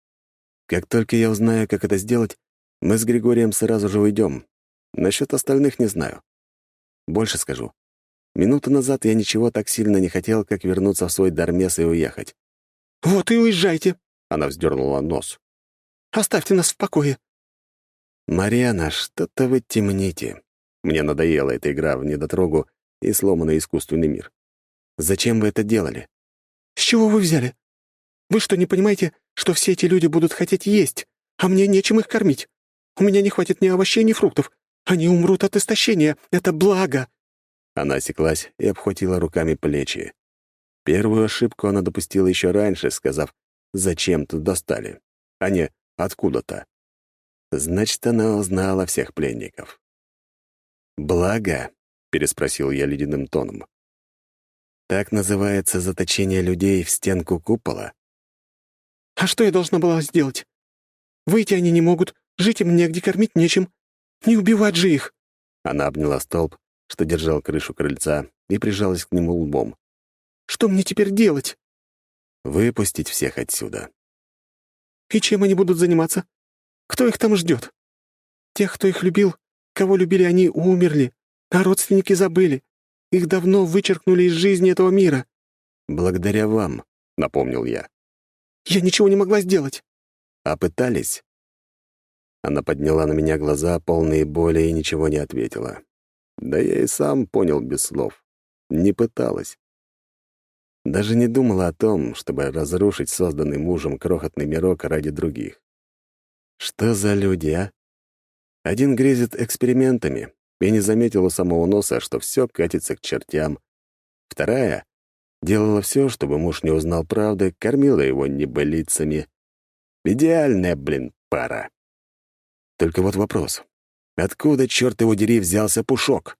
Как только я узнаю, как это сделать, мы с Григорием сразу же уйдем. Насчет остальных не знаю. Больше скажу. Минуту назад я ничего так сильно не хотел, как вернуться в свой Дармес и уехать. «Вот и уезжайте!» — Она вздернула нос. «Оставьте нас в покое!» «Мариана, что-то вы темните. Мне надоела эта игра в недотрогу и сломанный искусственный мир. Зачем вы это делали?» «С чего вы взяли? Вы что, не понимаете, что все эти люди будут хотеть есть, а мне нечем их кормить? У меня не хватит ни овощей, ни фруктов. Они умрут от истощения. Это благо!» Она осеклась и обхватила руками плечи. Первую ошибку она допустила еще раньше, сказав «зачем тут достали», а не «откуда-то». Значит, она узнала всех пленников. «Благо?» — переспросил я ледяным тоном. «Так называется заточение людей в стенку купола?» «А что я должна была сделать? Выйти они не могут, жить им негде, кормить нечем. Не убивать же их!» Она обняла столб, что держал крышу крыльца, и прижалась к нему лбом. «Что мне теперь делать?» «Выпустить всех отсюда». «И чем они будут заниматься? Кто их там ждет? Тех, кто их любил, кого любили они, умерли, а родственники забыли. Их давно вычеркнули из жизни этого мира». «Благодаря вам», — напомнил я. «Я ничего не могла сделать». «А пытались?» Она подняла на меня глаза, полные боли, и ничего не ответила. Да я и сам понял без слов. Не пыталась. Даже не думала о том, чтобы разрушить созданный мужем крохотный мирок ради других. Что за люди, а? Один грезит экспериментами и не заметил у самого носа, что все катится к чертям. Вторая делала все, чтобы муж не узнал правды, кормила его небылицами. Идеальная, блин, пара. Только вот вопрос. Откуда, черт его дери, взялся Пушок?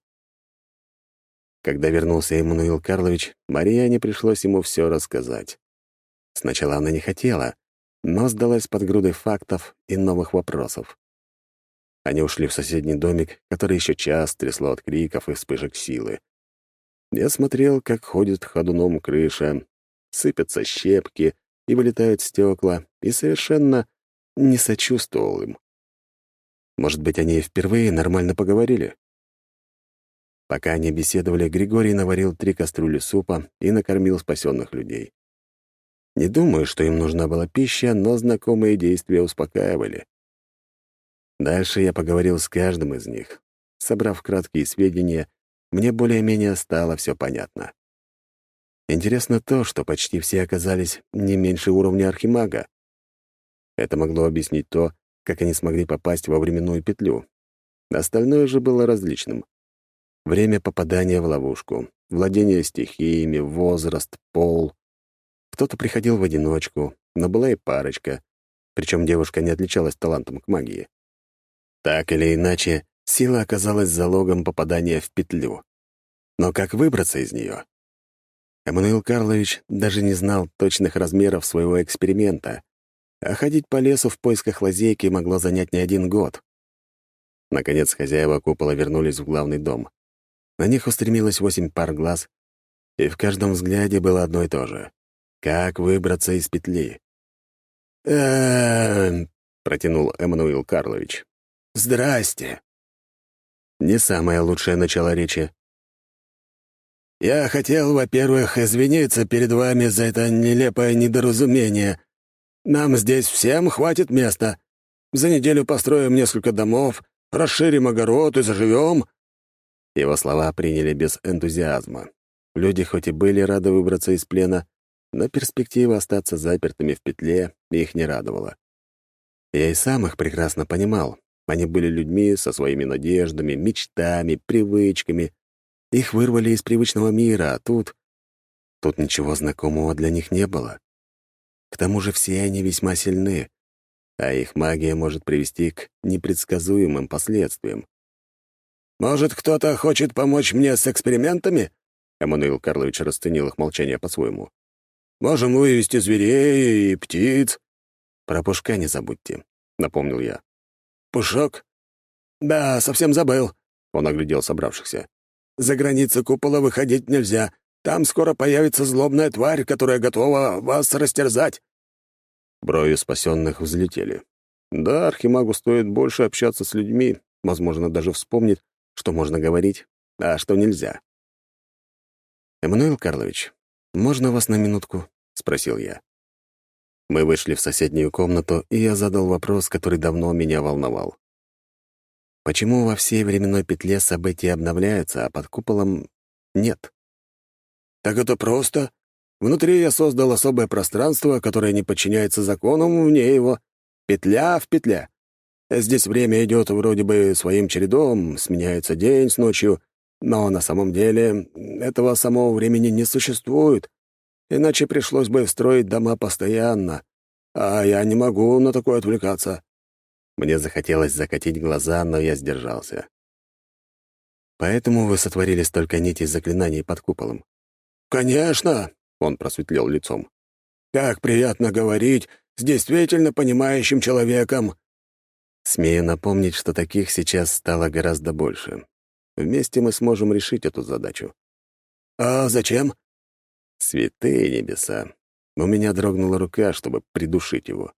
Когда вернулся Эммануил Карлович, Марьяне пришлось ему все рассказать. Сначала она не хотела, но сдалась под грудой фактов и новых вопросов. Они ушли в соседний домик, который еще час трясло от криков и вспышек силы. Я смотрел, как ходит ходуном крыша, сыпятся щепки и вылетают стекла, и совершенно не сочувствовал им. Может быть, они впервые нормально поговорили? Пока они беседовали, Григорий наварил три кастрюли супа и накормил спасенных людей. Не думаю, что им нужна была пища, но знакомые действия успокаивали. Дальше я поговорил с каждым из них. Собрав краткие сведения, мне более-менее стало все понятно. Интересно то, что почти все оказались не меньше уровня архимага. Это могло объяснить то, как они смогли попасть во временную петлю. Остальное же было различным. Время попадания в ловушку, владение стихиями, возраст, пол. Кто-то приходил в одиночку, но была и парочка, причем девушка не отличалась талантом к магии. Так или иначе, сила оказалась залогом попадания в петлю. Но как выбраться из нее? Эммануил Карлович даже не знал точных размеров своего эксперимента, а ходить по лесу в поисках лазейки могло занять не один год. Наконец хозяева купола вернулись в главный дом. На них устремилось восемь пар глаз, и в каждом взгляде было одно и то же. Как выбраться из петли? «Эм...» — протянул Эммануил Карлович. «Здрасте». Не самое лучшее начало речи. «Я хотел, во-первых, извиниться перед вами за это нелепое недоразумение. Нам здесь всем хватит места. За неделю построим несколько домов, расширим огород и заживем». Его слова приняли без энтузиазма. Люди хоть и были рады выбраться из плена, но перспектива остаться запертыми в петле их не радовала. Я и сам их прекрасно понимал. Они были людьми со своими надеждами, мечтами, привычками. Их вырвали из привычного мира, а тут... Тут ничего знакомого для них не было. К тому же все они весьма сильны, а их магия может привести к непредсказуемым последствиям. «Может, кто-то хочет помочь мне с экспериментами?» Эммануил Карлович расценил их молчание по-своему. «Можем вывести зверей и птиц». «Про Пушка не забудьте», — напомнил я. «Пушок? Да, совсем забыл», — он оглядел собравшихся. «За границы купола выходить нельзя. Там скоро появится злобная тварь, которая готова вас растерзать». Брови спасенных взлетели. Да, Архимагу стоит больше общаться с людьми, возможно, даже вспомнит, что можно говорить, а что нельзя. «Эммануил Карлович, можно вас на минутку?» — спросил я. Мы вышли в соседнюю комнату, и я задал вопрос, который давно меня волновал. Почему во всей временной петле события обновляются, а под куполом нет? «Так это просто. Внутри я создал особое пространство, которое не подчиняется законам вне его. Петля в петле. Здесь время идет вроде бы своим чередом, сменяется день с ночью, но на самом деле этого самого времени не существует, иначе пришлось бы строить дома постоянно, а я не могу на такое отвлекаться». Мне захотелось закатить глаза, но я сдержался. «Поэтому вы сотворили столько нитей заклинаний под куполом?» «Конечно!» — он просветлел лицом. «Как приятно говорить с действительно понимающим человеком!» Смею напомнить, что таких сейчас стало гораздо больше. Вместе мы сможем решить эту задачу. «А зачем?» Святые небеса. У меня дрогнула рука, чтобы придушить его.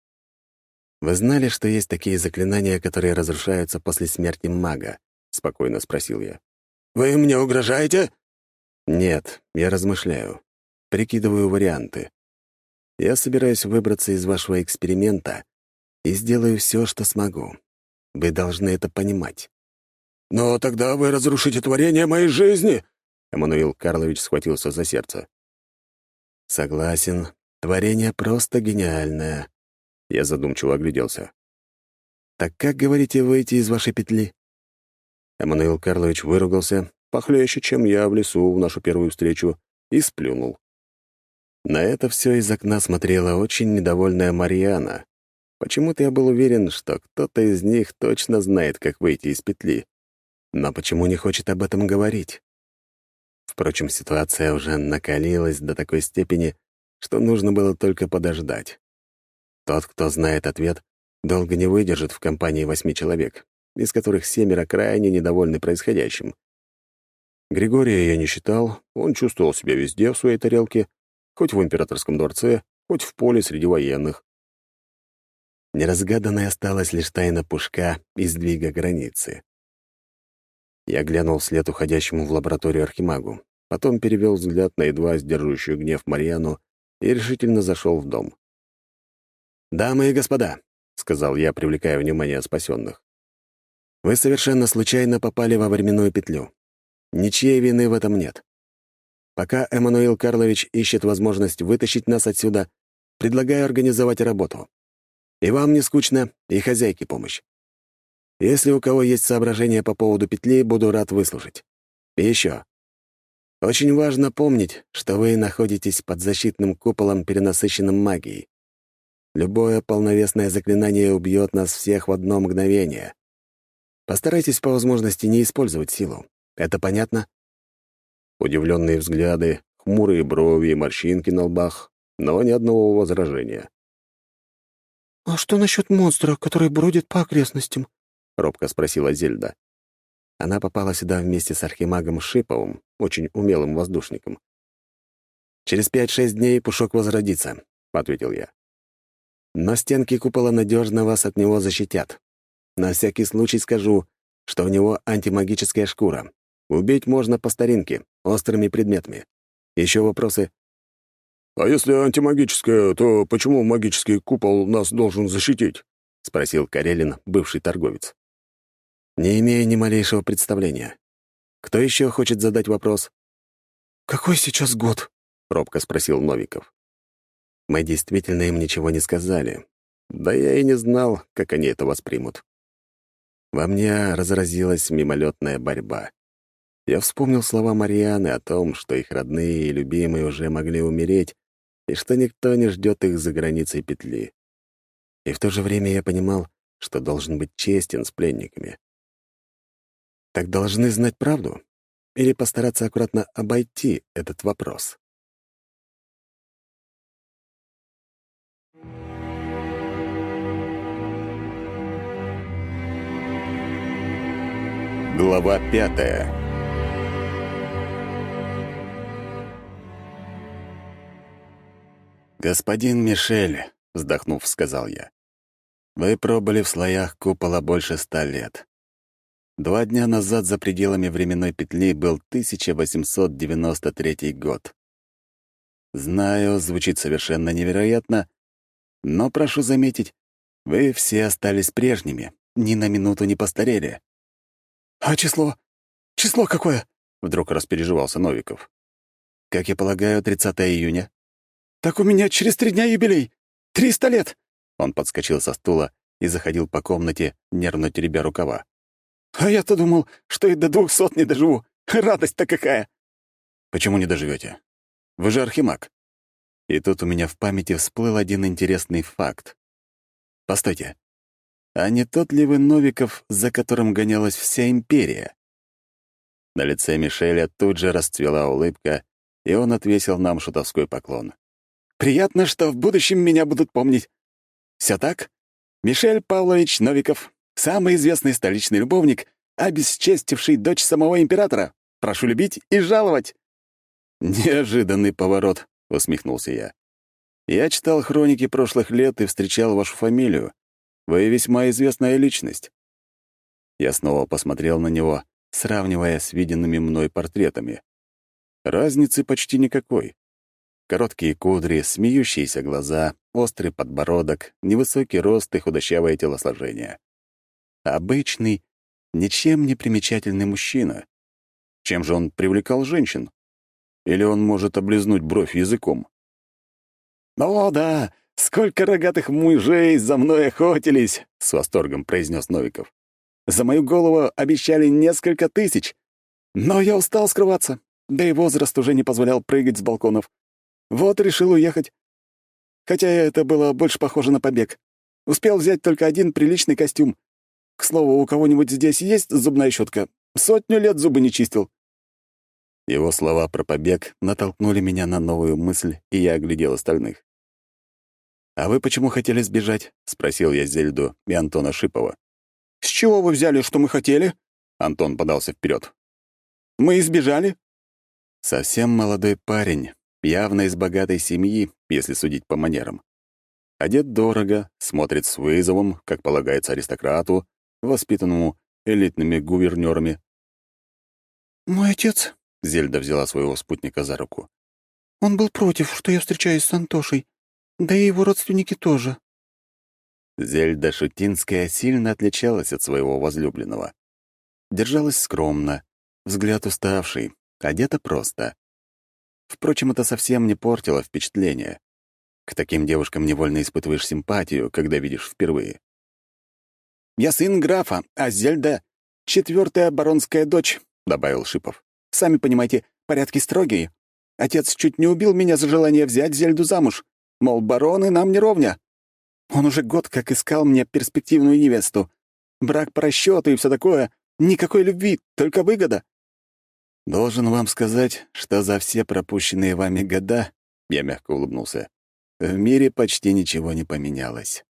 «Вы знали, что есть такие заклинания, которые разрушаются после смерти мага?» — спокойно спросил я. «Вы мне угрожаете?» «Нет, я размышляю. Прикидываю варианты. Я собираюсь выбраться из вашего эксперимента и сделаю все, что смогу. Вы должны это понимать». «Но тогда вы разрушите творение моей жизни!» Эммануил Карлович схватился за сердце. «Согласен. Творение просто гениальное». Я задумчиво огляделся. «Так как, говорите, выйти из вашей петли?» Эммануил Карлович выругался, похлеще, чем я в лесу в нашу первую встречу, и сплюнул. На это все из окна смотрела очень недовольная Марьяна. Почему-то я был уверен, что кто-то из них точно знает, как выйти из петли. Но почему не хочет об этом говорить? Впрочем, ситуация уже накалилась до такой степени, что нужно было только подождать. Тот, кто знает ответ, долго не выдержит в компании восьми человек, из которых семеро крайне недовольны происходящим. Григория я не считал, он чувствовал себя везде в своей тарелке, хоть в императорском дворце, хоть в поле среди военных. Неразгаданной осталась лишь тайна Пушка и сдвига границы. Я глянул вслед уходящему в лабораторию Архимагу, потом перевел взгляд на едва сдерживающую гнев Марьяну и решительно зашел в дом. «Дамы и господа», — сказал я, привлекая внимание спасенных, «вы совершенно случайно попали во временную петлю. Ничьей вины в этом нет. Пока Эммануил Карлович ищет возможность вытащить нас отсюда, предлагаю организовать работу. И вам не скучно, и хозяйке помощь. Если у кого есть соображения по поводу петли, буду рад выслушать. И еще. Очень важно помнить, что вы находитесь под защитным куполом, перенасыщенным магией. Любое полновесное заклинание убьет нас всех в одно мгновение. Постарайтесь по возможности не использовать силу. Это понятно?» Удивленные взгляды, хмурые брови и морщинки на лбах, но ни одного возражения. «А что насчет монстра, который бродит по окрестностям?» — робко спросила Зельда. Она попала сюда вместе с архимагом Шиповым, очень умелым воздушником. «Через пять-шесть дней Пушок возродится», — ответил я. «Но стенки купола надежно вас от него защитят. На всякий случай скажу, что у него антимагическая шкура. Убить можно по старинке, острыми предметами. Еще вопросы?» «А если антимагическая, то почему магический купол нас должен защитить?» — спросил Карелин, бывший торговец. «Не имею ни малейшего представления. Кто еще хочет задать вопрос?» «Какой сейчас год?» — робко спросил Новиков. Мы действительно им ничего не сказали. Да я и не знал, как они это воспримут. Во мне разразилась мимолетная борьба. Я вспомнил слова Марьяны о том, что их родные и любимые уже могли умереть, и что никто не ждет их за границей петли. И в то же время я понимал, что должен быть честен с пленниками. Так должны знать правду или постараться аккуратно обойти этот вопрос? Глава пятая. «Господин Мишель», — вздохнув, сказал я, — «вы пробыли в слоях купола больше ста лет. Два дня назад за пределами временной петли был тысяча восемьсот девяносто третий год. Знаю, звучит совершенно невероятно, но прошу заметить, вы все остались прежними, ни на минуту не постарели». «А число? Число какое?» — вдруг распереживался Новиков. «Как я полагаю, тридцатого июня?» «Так у меня через три дня юбилей! Триста лет!» Он подскочил со стула и заходил по комнате, нервно теребя рукава. «А я-то думал, что и до двухсот не доживу. Радость-то какая!» «Почему не доживете? Вы же архимаг». И тут у меня в памяти всплыл один интересный факт. Постойте, а не тот ли вы Новиков, за которым гонялась вся империя? На лице Мишеля тут же расцвела улыбка, и он отвесил нам шутовской поклон. «Приятно, что в будущем меня будут помнить. Все так? Мишель Павлович Новиков, самый известный столичный любовник, обесчестивший дочь самого императора. Прошу любить и жаловать». «Неожиданный поворот», — усмехнулся я. «Я читал хроники прошлых лет и встречал вашу фамилию. Вы весьма известная личность». Я снова посмотрел на него, сравнивая с виденными мной портретами. Разницы почти никакой. Короткие кудри, смеющиеся глаза, острый подбородок, невысокий рост и худощавое телосложение. Обычный, ничем не примечательный мужчина. Чем же он привлекал женщин? Или он может облизнуть бровь языком? «О, да! Сколько рогатых мужей за мной охотились!» — с восторгом произнес Новиков. «За мою голову обещали несколько тысяч. Но я устал скрываться, да и возраст уже не позволял прыгать с балконов. Вот решил уехать. Хотя это было больше похоже на побег. Успел взять только один приличный костюм. К слову, у кого-нибудь здесь есть зубная щетка? Сотню лет зубы не чистил». Его слова про побег натолкнули меня на новую мысль, и я оглядел остальных. «А вы почему хотели сбежать?» — спросил я Зельду и Антона Шипова. «С чего вы взяли, что мы хотели?» — Антон подался вперед. «Мы избежали?» Совсем молодой парень, явно из богатой семьи, если судить по манерам. Одет дорого, смотрит с вызовом, как полагается аристократу, воспитанному элитными гувернёрами. «Мой отец...» — Зельда взяла своего спутника за руку. «Он был против, что я встречаюсь с Антошей. Да и его родственники тоже». Зельда Шутинская сильно отличалась от своего возлюбленного. Держалась скромно, взгляд уставший, одета просто. Впрочем, это совсем не портило впечатление. К таким девушкам невольно испытываешь симпатию, когда видишь впервые. «Я сын графа, а Зельда — четвертая баронская дочь», — добавил Шипов. «Сами понимаете, порядки строгие. Отец чуть не убил меня за желание взять Зельду замуж. Мол, бароны нам не ровня. Он уже год как искал мне перспективную невесту. Брак по расчету и все такое. Никакой любви, только выгода». «Должен вам сказать, что за все пропущенные вами года, — я мягко улыбнулся, — в мире почти ничего не поменялось».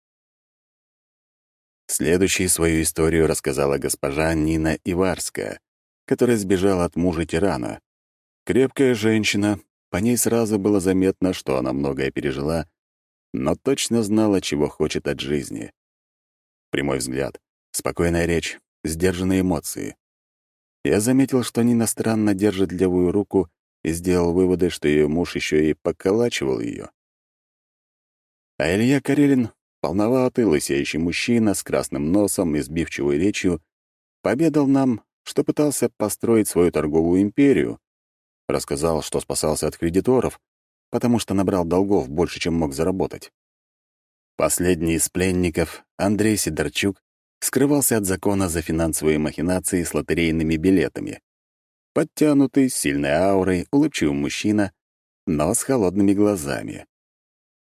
Следующей свою историю рассказала госпожа Нина Иварская, которая сбежала от мужа-тирана. Крепкая женщина, по ней сразу было заметно, что она многое пережила, но точно знала, чего хочет от жизни. Прямой взгляд, спокойная речь, сдержанные эмоции. Я заметил, что Нина странно держит левую руку, и сделал выводы, что ее муж еще и поколачивал ее. А Илья Карелин, полноватый, лысеющий мужчина с красным носом и сбивчивой речью, поведал нам, что пытался построить свою торговую империю. Рассказал, что спасался от кредиторов, потому что набрал долгов больше, чем мог заработать. Последний из пленников, Андрей Сидорчук, скрывался от закона за финансовые махинации с лотерейными билетами. Подтянутый, с сильной аурой, улыбчивый мужчина, но с холодными глазами.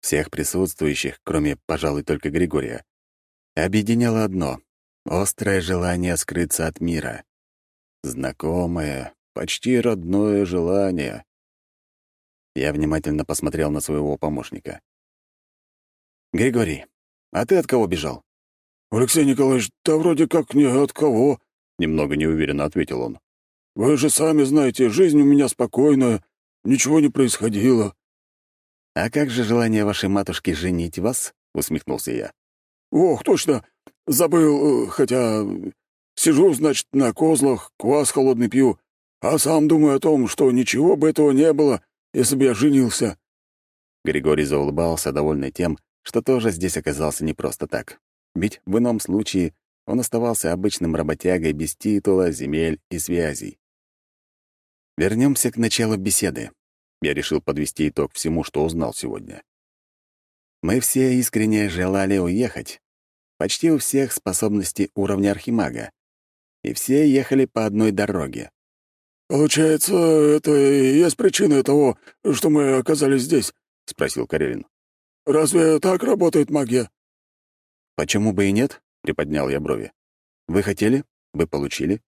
Всех присутствующих, кроме, пожалуй, только Григория, объединяло одно — острое желание скрыться от мира. Знакомое, почти родное желание. Я внимательно посмотрел на своего помощника. «Григорий, а ты от кого бежал?» «Алексей Николаевич, да вроде как ни от кого», — немного неуверенно ответил он. «Вы же сами знаете, жизнь у меня спокойная, ничего не происходило». «А как же желание вашей матушки женить вас?» — усмехнулся я. «Ох, точно, забыл, э, хотя сижу, значит, на козлах, квас холодный пью, а сам думаю о том, что ничего бы этого не было, если бы я женился». Григорий заулыбался, довольный тем, что тоже здесь оказался не просто так. Ведь в ином случае он оставался обычным работягой без титула, земель и связей. Вернемся к началу беседы. Я решил подвести итог всему, что узнал сегодня. Мы все искренне желали уехать. Почти у всех способности уровня архимага. И все ехали по одной дороге. «Получается, это и есть причина того, что мы оказались здесь?» — спросил Карелин. «Разве так работает магия?» «Почему бы и нет?» — приподнял я брови. «Вы хотели? Вы получили?»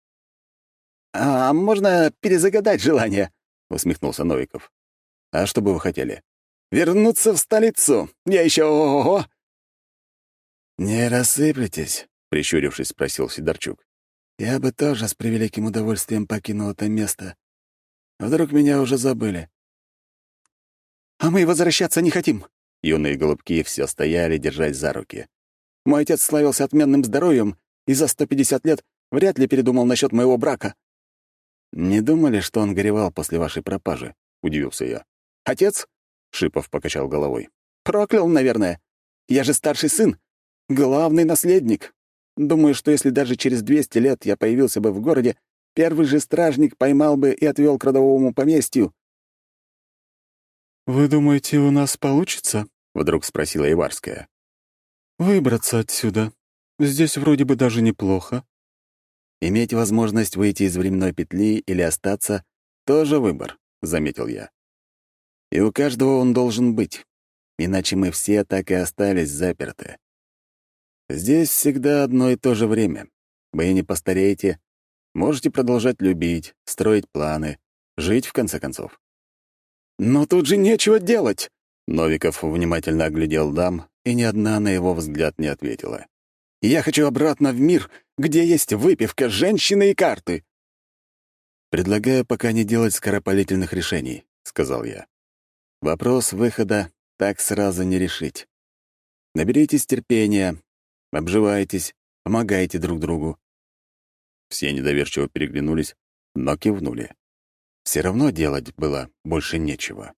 «А можно перезагадать желание?» — усмехнулся Новиков. «А что бы вы хотели?» «Вернуться в столицу! Я еще ого-го!» «Не рассыплетесь?» — прищурившись, спросил Сидорчук. «Я бы тоже с превеликим удовольствием покинул это место. Вдруг меня уже забыли?» «А мы возвращаться не хотим!» Юные голубки все стояли, держась за руки. «Мой отец славился отменным здоровьем и за сто пятьдесят лет вряд ли передумал насчет моего брака». «Не думали, что он горевал после вашей пропажи?» — удивился я. «Отец?» — Шипов покачал головой. «Проклял, наверное. Я же старший сын, главный наследник. Думаю, что если даже через двести лет я появился бы в городе, первый же стражник поймал бы и отвел к родовому поместью». «Вы думаете, у нас получится?» — вдруг спросила Иварская. «Выбраться отсюда. Здесь вроде бы даже неплохо». «Иметь возможность выйти из временной петли или остаться — тоже выбор», — заметил я. «И у каждого он должен быть, иначе мы все так и остались заперты. Здесь всегда одно и то же время. Вы не постареете, можете продолжать любить, строить планы, жить в конце концов». «Но тут же нечего делать!» Новиков внимательно оглядел дам, и ни одна на его взгляд не ответила. «Я хочу обратно в мир, где есть выпивка, женщины и карты!» «Предлагаю пока не делать скоропалительных решений», — сказал я. «Вопрос выхода так сразу не решить. Наберитесь терпения, обживайтесь, помогайте друг другу». Все недоверчиво переглянулись, но кивнули. Все равно делать было больше нечего.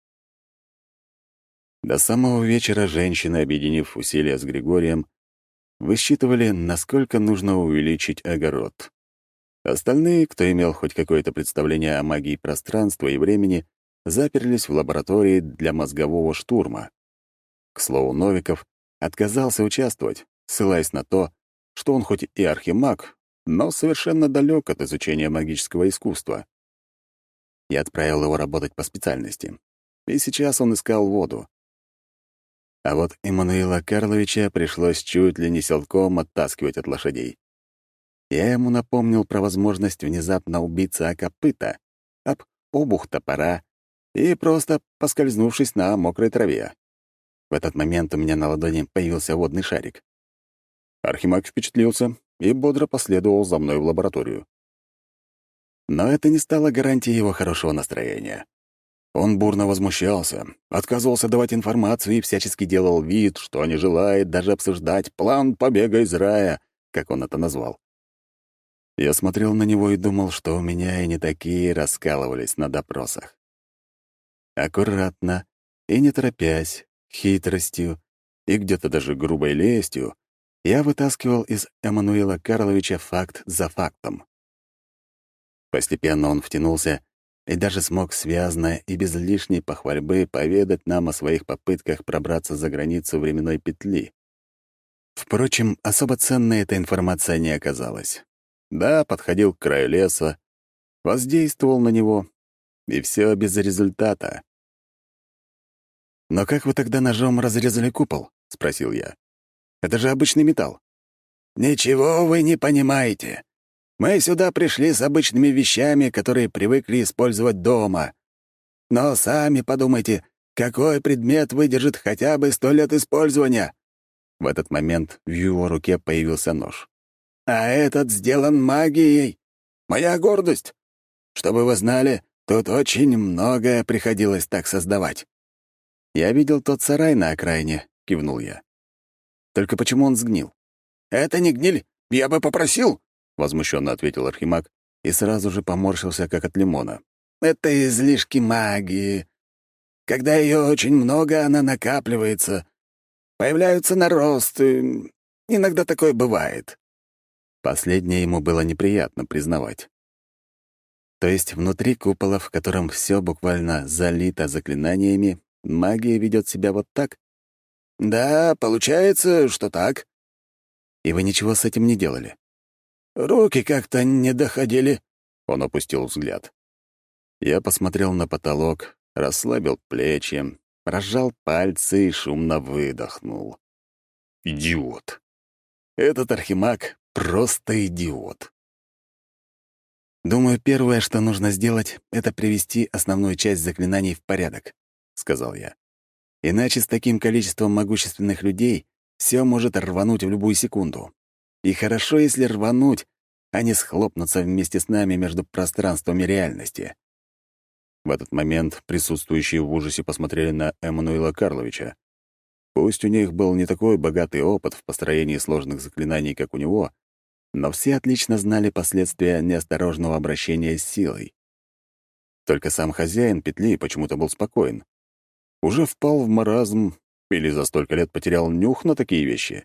До самого вечера женщины, объединив усилия с Григорием, высчитывали, насколько нужно увеличить огород. Остальные, кто имел хоть какое-то представление о магии пространства и времени, заперлись в лаборатории для мозгового штурма. К слову, Новиков отказался участвовать, ссылаясь на то, что он хоть и архимаг, но совершенно далек от изучения магического искусства. Я отправил его работать по специальности, и сейчас он искал воду. А вот Эммануила Карловича пришлось чуть ли не силком оттаскивать от лошадей. Я ему напомнил про возможность внезапно убиться о копыта, об обух топора и просто поскользнувшись на мокрой траве. В этот момент у меня на ладони появился водный шарик. Архимаг впечатлился и бодро последовал за мной в лабораторию. Но это не стало гарантией его хорошего настроения. Он бурно возмущался, отказывался давать информацию и всячески делал вид, что не желает даже обсуждать план побега из рая, как он это назвал. Я смотрел на него и думал, что у меня и не такие раскалывались на допросах. Аккуратно и не торопясь, хитростью и где-то даже грубой лестью я вытаскивал из Эммануила Карловича факт за фактом. Постепенно он втянулся и даже смог связно и без лишней похвальбы поведать нам о своих попытках пробраться за границу временной петли. Впрочем, особо ценной эта информация не оказалась. Да, подходил к краю леса, воздействовал на него, и все без результата. «Но как вы тогда ножом разрезали купол?» — спросил я. «Это же обычный металл». «Ничего вы не понимаете. Мы сюда пришли с обычными вещами, которые привыкли использовать дома. Но сами подумайте, какой предмет выдержит хотя бы сто лет использования?» В этот момент в его руке появился нож. «А этот сделан магией. Моя гордость. Чтобы вы знали, тут очень многое приходилось так создавать». «Я видел тот сарай на окраине», — кивнул я. «Только почему он сгнил?» «Это не гниль. Я бы попросил», — возмущенно ответил Архимаг и сразу же поморщился, как от лимона. «Это излишки магии. Когда ее очень много, она накапливается. Появляются наросты. Иногда такое бывает». Последнее ему было неприятно признавать. То есть внутри купола, в котором все буквально залито заклинаниями, магия ведет себя вот так? «Да, получается, что так». «И вы ничего с этим не делали?» «Руки как-то не доходили», — он опустил взгляд. Я посмотрел на потолок, расслабил плечи, разжал пальцы и шумно выдохнул. Идиот. Этот архимаг — просто идиот. «Думаю, первое, что нужно сделать, это привести основную часть заклинаний в порядок», — сказал я. «Иначе с таким количеством могущественных людей все может рвануть в любую секунду. И хорошо, если рвануть, а не схлопнуться вместе с нами между пространствами реальности». В этот момент присутствующие в ужасе посмотрели на Эммануила Карловича. Пусть у них был не такой богатый опыт в построении сложных заклинаний, как у него, но все отлично знали последствия неосторожного обращения с силой. Только сам хозяин петли почему-то был спокоен. Уже впал в маразм или за столько лет потерял нюх на такие вещи.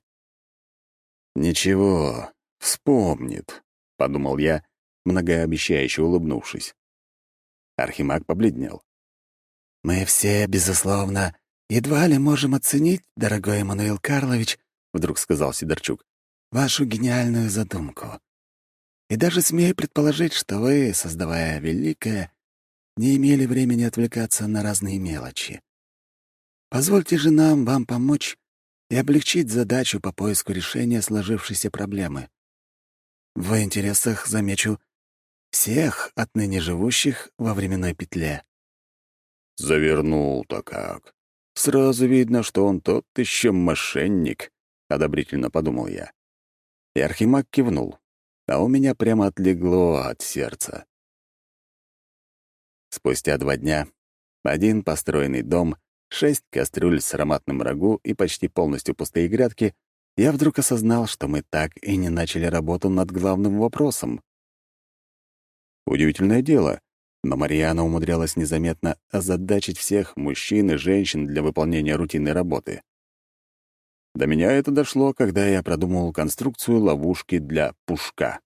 «Ничего, вспомнит», — подумал я, многообещающе улыбнувшись. Архимаг побледнел. «Мы все, безусловно, едва ли можем оценить, дорогой Эммануил Карлович», — вдруг сказал Сидорчук, «вашу гениальную задумку. И даже смею предположить, что вы, создавая великое, не имели времени отвлекаться на разные мелочи. Позвольте же нам вам помочь и облегчить задачу по поиску решения сложившейся проблемы. В интересах, замечу, всех отныне живущих во временной петле». «Завернул-то как. Сразу видно, что он тот еще мошенник», — одобрительно подумал я. И Архимаг кивнул, а у меня прямо отлегло от сердца. Спустя два дня один построенный дом, шесть кастрюль с ароматным рагу и почти полностью пустые грядки, я вдруг осознал, что мы так и не начали работу над главным вопросом. Удивительное дело, но Марьяна умудрялась незаметно озадачить всех мужчин и женщин для выполнения рутинной работы. До меня это дошло, когда я продумывал конструкцию ловушки для пушка.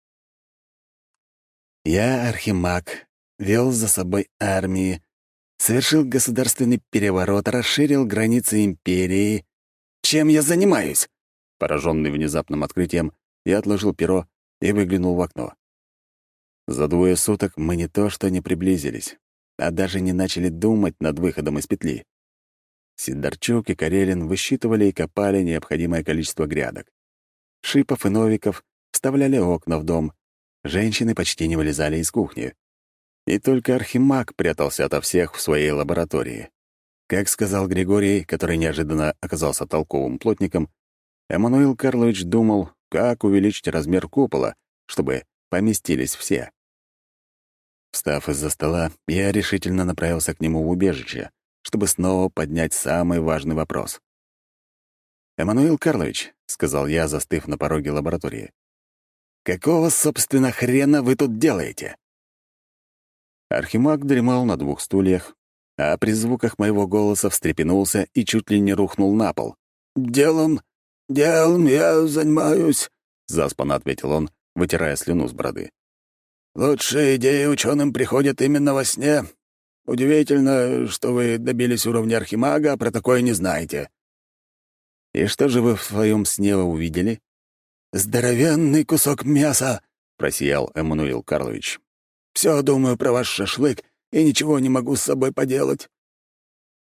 Я, архимаг, вел за собой армии, совершил государственный переворот, расширил границы империи. Чем я занимаюсь? Пораженный внезапным открытием, я отложил перо и выглянул в окно. За двое суток мы не то что не приблизились, а даже не начали думать над выходом из петли. Сидорчук и Карелин высчитывали и копали необходимое количество грядок. Шипов и Новиков вставляли окна в дом. Женщины почти не вылезали из кухни. И только архимаг прятался ото всех в своей лаборатории. Как сказал Григорий, который неожиданно оказался толковым плотником, Эммануил Карлович думал, как увеличить размер купола, чтобы поместились все. Встав из-за стола, я решительно направился к нему в убежище, чтобы снова поднять самый важный вопрос. «Эммануил Карлович», — сказал я, застыв на пороге лаборатории, «какого, собственно, хрена вы тут делаете?» Архимаг дремал на двух стульях, а при звуках моего голоса встрепенулся и чуть ли не рухнул на пол. «Делом, делом я занимаюсь», — заспанно ответил он, вытирая слюну с бороды. «Лучшие идеи ученым приходят именно во сне. Удивительно, что вы добились уровня архимага, а про такое не знаете». «И что же вы в своем сне увидели?» «Здоровенный кусок мяса», — просиял Эммануил Карлович. «Все думаю про ваш шашлык и ничего не могу с собой поделать».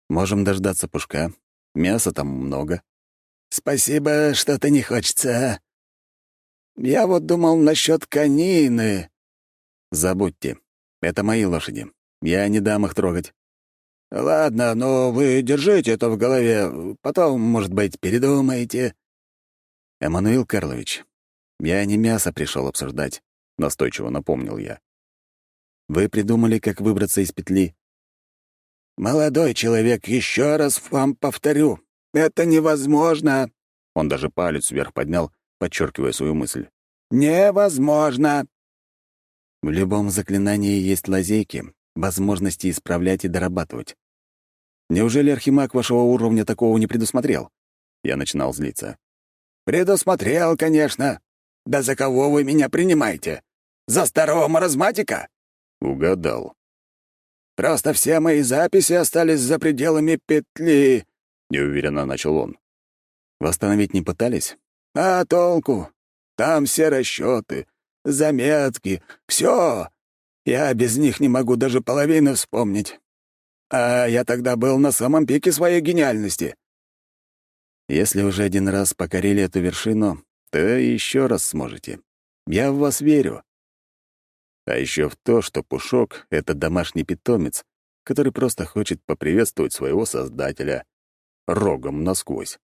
Можем дождаться Пушка. Мяса там много». «Спасибо, что-то не хочется, а? Я вот думал насчет конины». «Забудьте. Это мои лошади. Я не дам их трогать». «Ладно, но вы держите это в голове. Потом, может быть, передумаете». «Эммануил Карлович, я не мясо пришел обсуждать», — настойчиво напомнил я. «Вы придумали, как выбраться из петли?» «Молодой человек, еще раз вам повторю. Это невозможно». Он даже палец вверх поднял, подчеркивая свою мысль. «Невозможно». «В любом заклинании есть лазейки, возможности исправлять и дорабатывать. Неужели архимаг вашего уровня такого не предусмотрел?» Я начинал злиться. «Предусмотрел, конечно. Да за кого вы меня принимаете? За старого маразматика?» «Угадал». «Просто все мои записи остались за пределами петли», — неуверенно начал он. «Восстановить не пытались?» «А толку? Там все расчеты, заметки, все. Я без них не могу даже половины вспомнить. А я тогда был на самом пике своей гениальности». «Если уже один раз покорили эту вершину, то еще раз сможете. Я в вас верю». А еще в то, что Пушок — это домашний питомец, который просто хочет поприветствовать своего создателя рогом насквозь.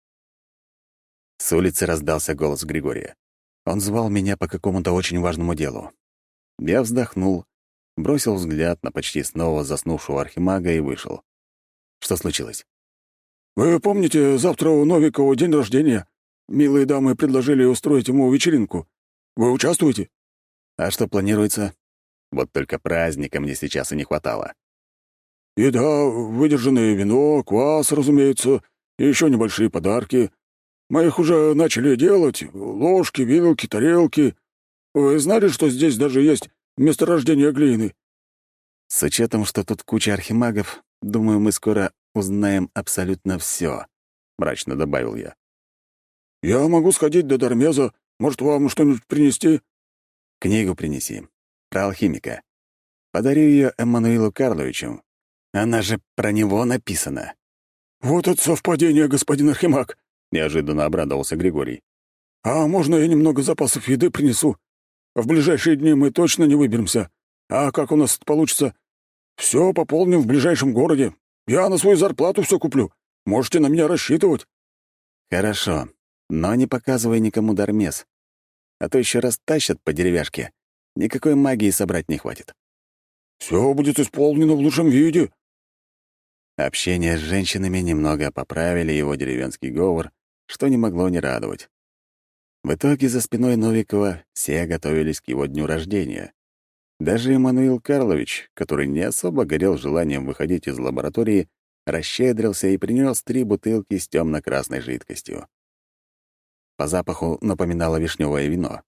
С улицы раздался голос Григория. Он звал меня по какому-то очень важному делу. Я вздохнул, бросил взгляд на почти снова заснувшего архимага и вышел. Что случилось? «Вы помните, завтра у Новикова день рождения? Милые дамы предложили устроить ему вечеринку. Вы участвуете?» А что планируется? Вот только праздника мне сейчас и не хватало. «Еда, выдержанное вино, квас, разумеется, и еще небольшие подарки. Мы их уже начали делать. Ложки, вилки, тарелки. Вы знали, что здесь даже есть месторождение глины?» С учетом, что тут куча архимагов, думаю, мы скоро узнаем абсолютно все, мрачно добавил я. «Я могу сходить до Дармеза. Может, вам что-нибудь принести?» «Книгу принеси. Про алхимика. Подарю ее Эммануилу Карловичу. Она же про него написана». «Вот это совпадение, господин архимаг!» — неожиданно обрадовался Григорий. «А можно я немного запасов еды принесу? В ближайшие дни мы точно не выберемся. А как у нас это получится? Все пополним в ближайшем городе. Я на свою зарплату все куплю. Можете на меня рассчитывать». «Хорошо, но не показывай никому Дармез. А то еще раз тащат по деревяшке. Никакой магии собрать не хватит». «Все будет исполнено в лучшем виде». Общение с женщинами немного поправили его деревенский говор, что не могло не радовать. В итоге за спиной Новикова все готовились к его дню рождения. Даже Эммануил Карлович, который не особо горел желанием выходить из лаборатории, расщедрился и принес три бутылки с темно-красной жидкостью. По запаху напоминало вишневое вино.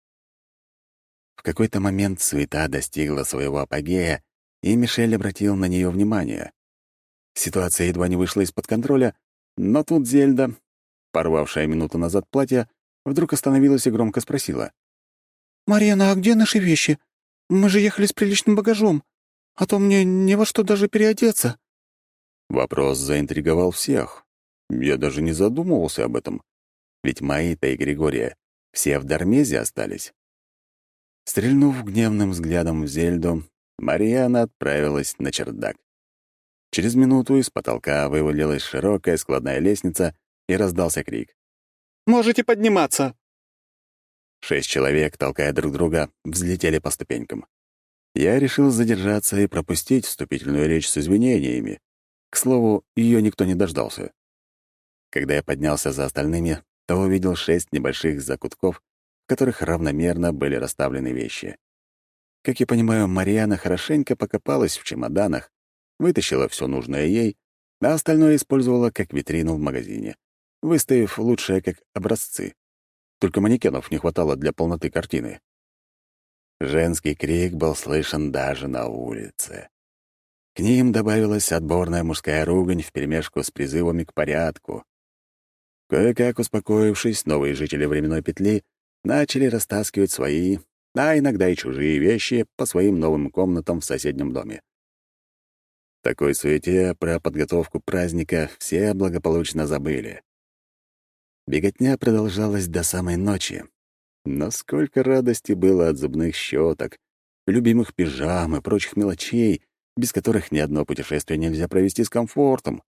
В какой-то момент суета достигла своего апогея, и Мишель обратил на нее внимание. Ситуация едва не вышла из-под контроля, но тут Зельда, порвавшая минуту назад платье, вдруг остановилась и громко спросила. «Марьяна, а где наши вещи? Мы же ехали с приличным багажом, а то мне не во что даже переодеться». Вопрос заинтриговал всех. Я даже не задумывался об этом. Ведь Маита и Григория все в Дармезе остались. Стрельнув гневным взглядом в Зельду, Марьяна отправилась на чердак. Через минуту из потолка вывалилась широкая складная лестница, и раздался крик. «Можете подниматься!» Шесть человек, толкая друг друга, взлетели по ступенькам. Я решил задержаться и пропустить вступительную речь с извинениями. К слову, ее никто не дождался. Когда я поднялся за остальными, то увидел шесть небольших закутков, в которых равномерно были расставлены вещи. Как я понимаю, Марьяна хорошенько покопалась в чемоданах, вытащила все нужное ей, а остальное использовала как витрину в магазине, выставив лучшее как образцы. Только манекенов не хватало для полноты картины. Женский крик был слышен даже на улице. К ним добавилась отборная мужская ругань вперемешку с призывами к порядку. Кое-как успокоившись, новые жители временной петли начали растаскивать свои, а иногда и чужие вещи по своим новым комнатам в соседнем доме. В такой суете про подготовку праздника все благополучно забыли. Беготня продолжалась до самой ночи. Но сколько радости было от зубных щеток, любимых пижам и прочих мелочей, без которых ни одно путешествие нельзя провести с комфортом.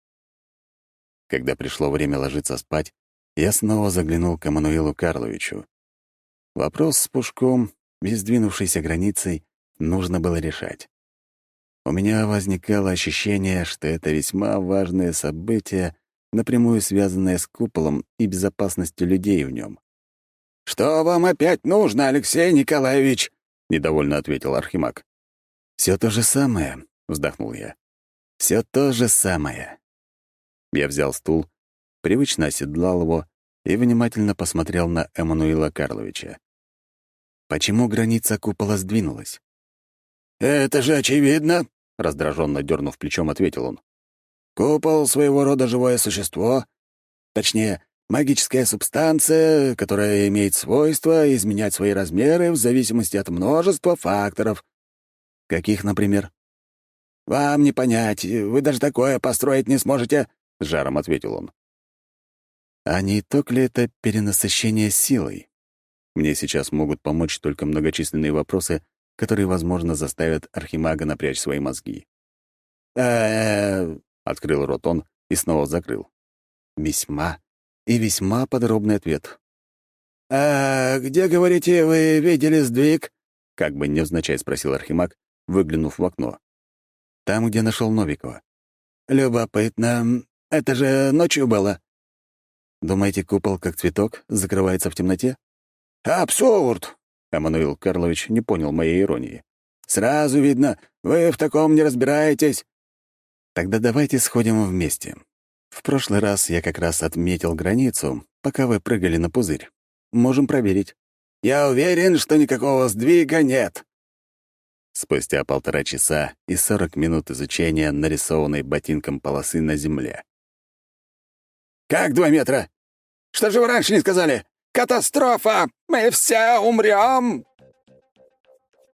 Когда пришло время ложиться спать, я снова заглянул к Эммануилу Карловичу. Вопрос с Пушком и сдвинувшейся границей нужно было решать. У меня возникало ощущение, что это весьма важное событие, напрямую связанное с куполом и безопасностью людей в нем. «Что вам опять нужно, Алексей Николаевич?» — недовольно ответил Архимаг. «Все то же самое», — вздохнул я. «Все то же самое». Я взял стул, привычно оседлал его и внимательно посмотрел на Эммануила Карловича. Почему граница купола сдвинулась? «Это же очевидно», — раздраженно дернув плечом, ответил он. «Купол — своего рода живое существо, точнее, магическая субстанция, которая имеет свойство изменять свои размеры в зависимости от множества факторов». «Каких, например?» «Вам не понять, вы даже такое построить не сможете», — с жаром ответил он. «А не итог ли это перенасыщение силой? Мне сейчас могут помочь только многочисленные вопросы, которые, возможно, заставят Архимага напрячь свои мозги». «Э-э-э...» — открыл рот он и снова закрыл. «Весьма и весьма подробный ответ». «А где, говорите, вы видели сдвиг?» — как бы невзначай спросил Архимаг, выглянув в окно. «Там, где нашел Новикова». «Любопытно. Это же ночью было». «Думаете, купол, как цветок, закрывается в темноте?» «Абсурд!» — Эммануил Карлович не понял моей иронии. «Сразу видно, вы в таком не разбираетесь». «Тогда давайте сходим вместе. В прошлый раз я как раз отметил границу, пока вы прыгали на пузырь. Можем проверить». «Я уверен, что никакого сдвига нет». Спустя полтора часа и сорок минут изучения нарисованной ботинком полосы на земле. «Как два метра? Что же вы раньше не сказали? Катастрофа! Мы все умрем!»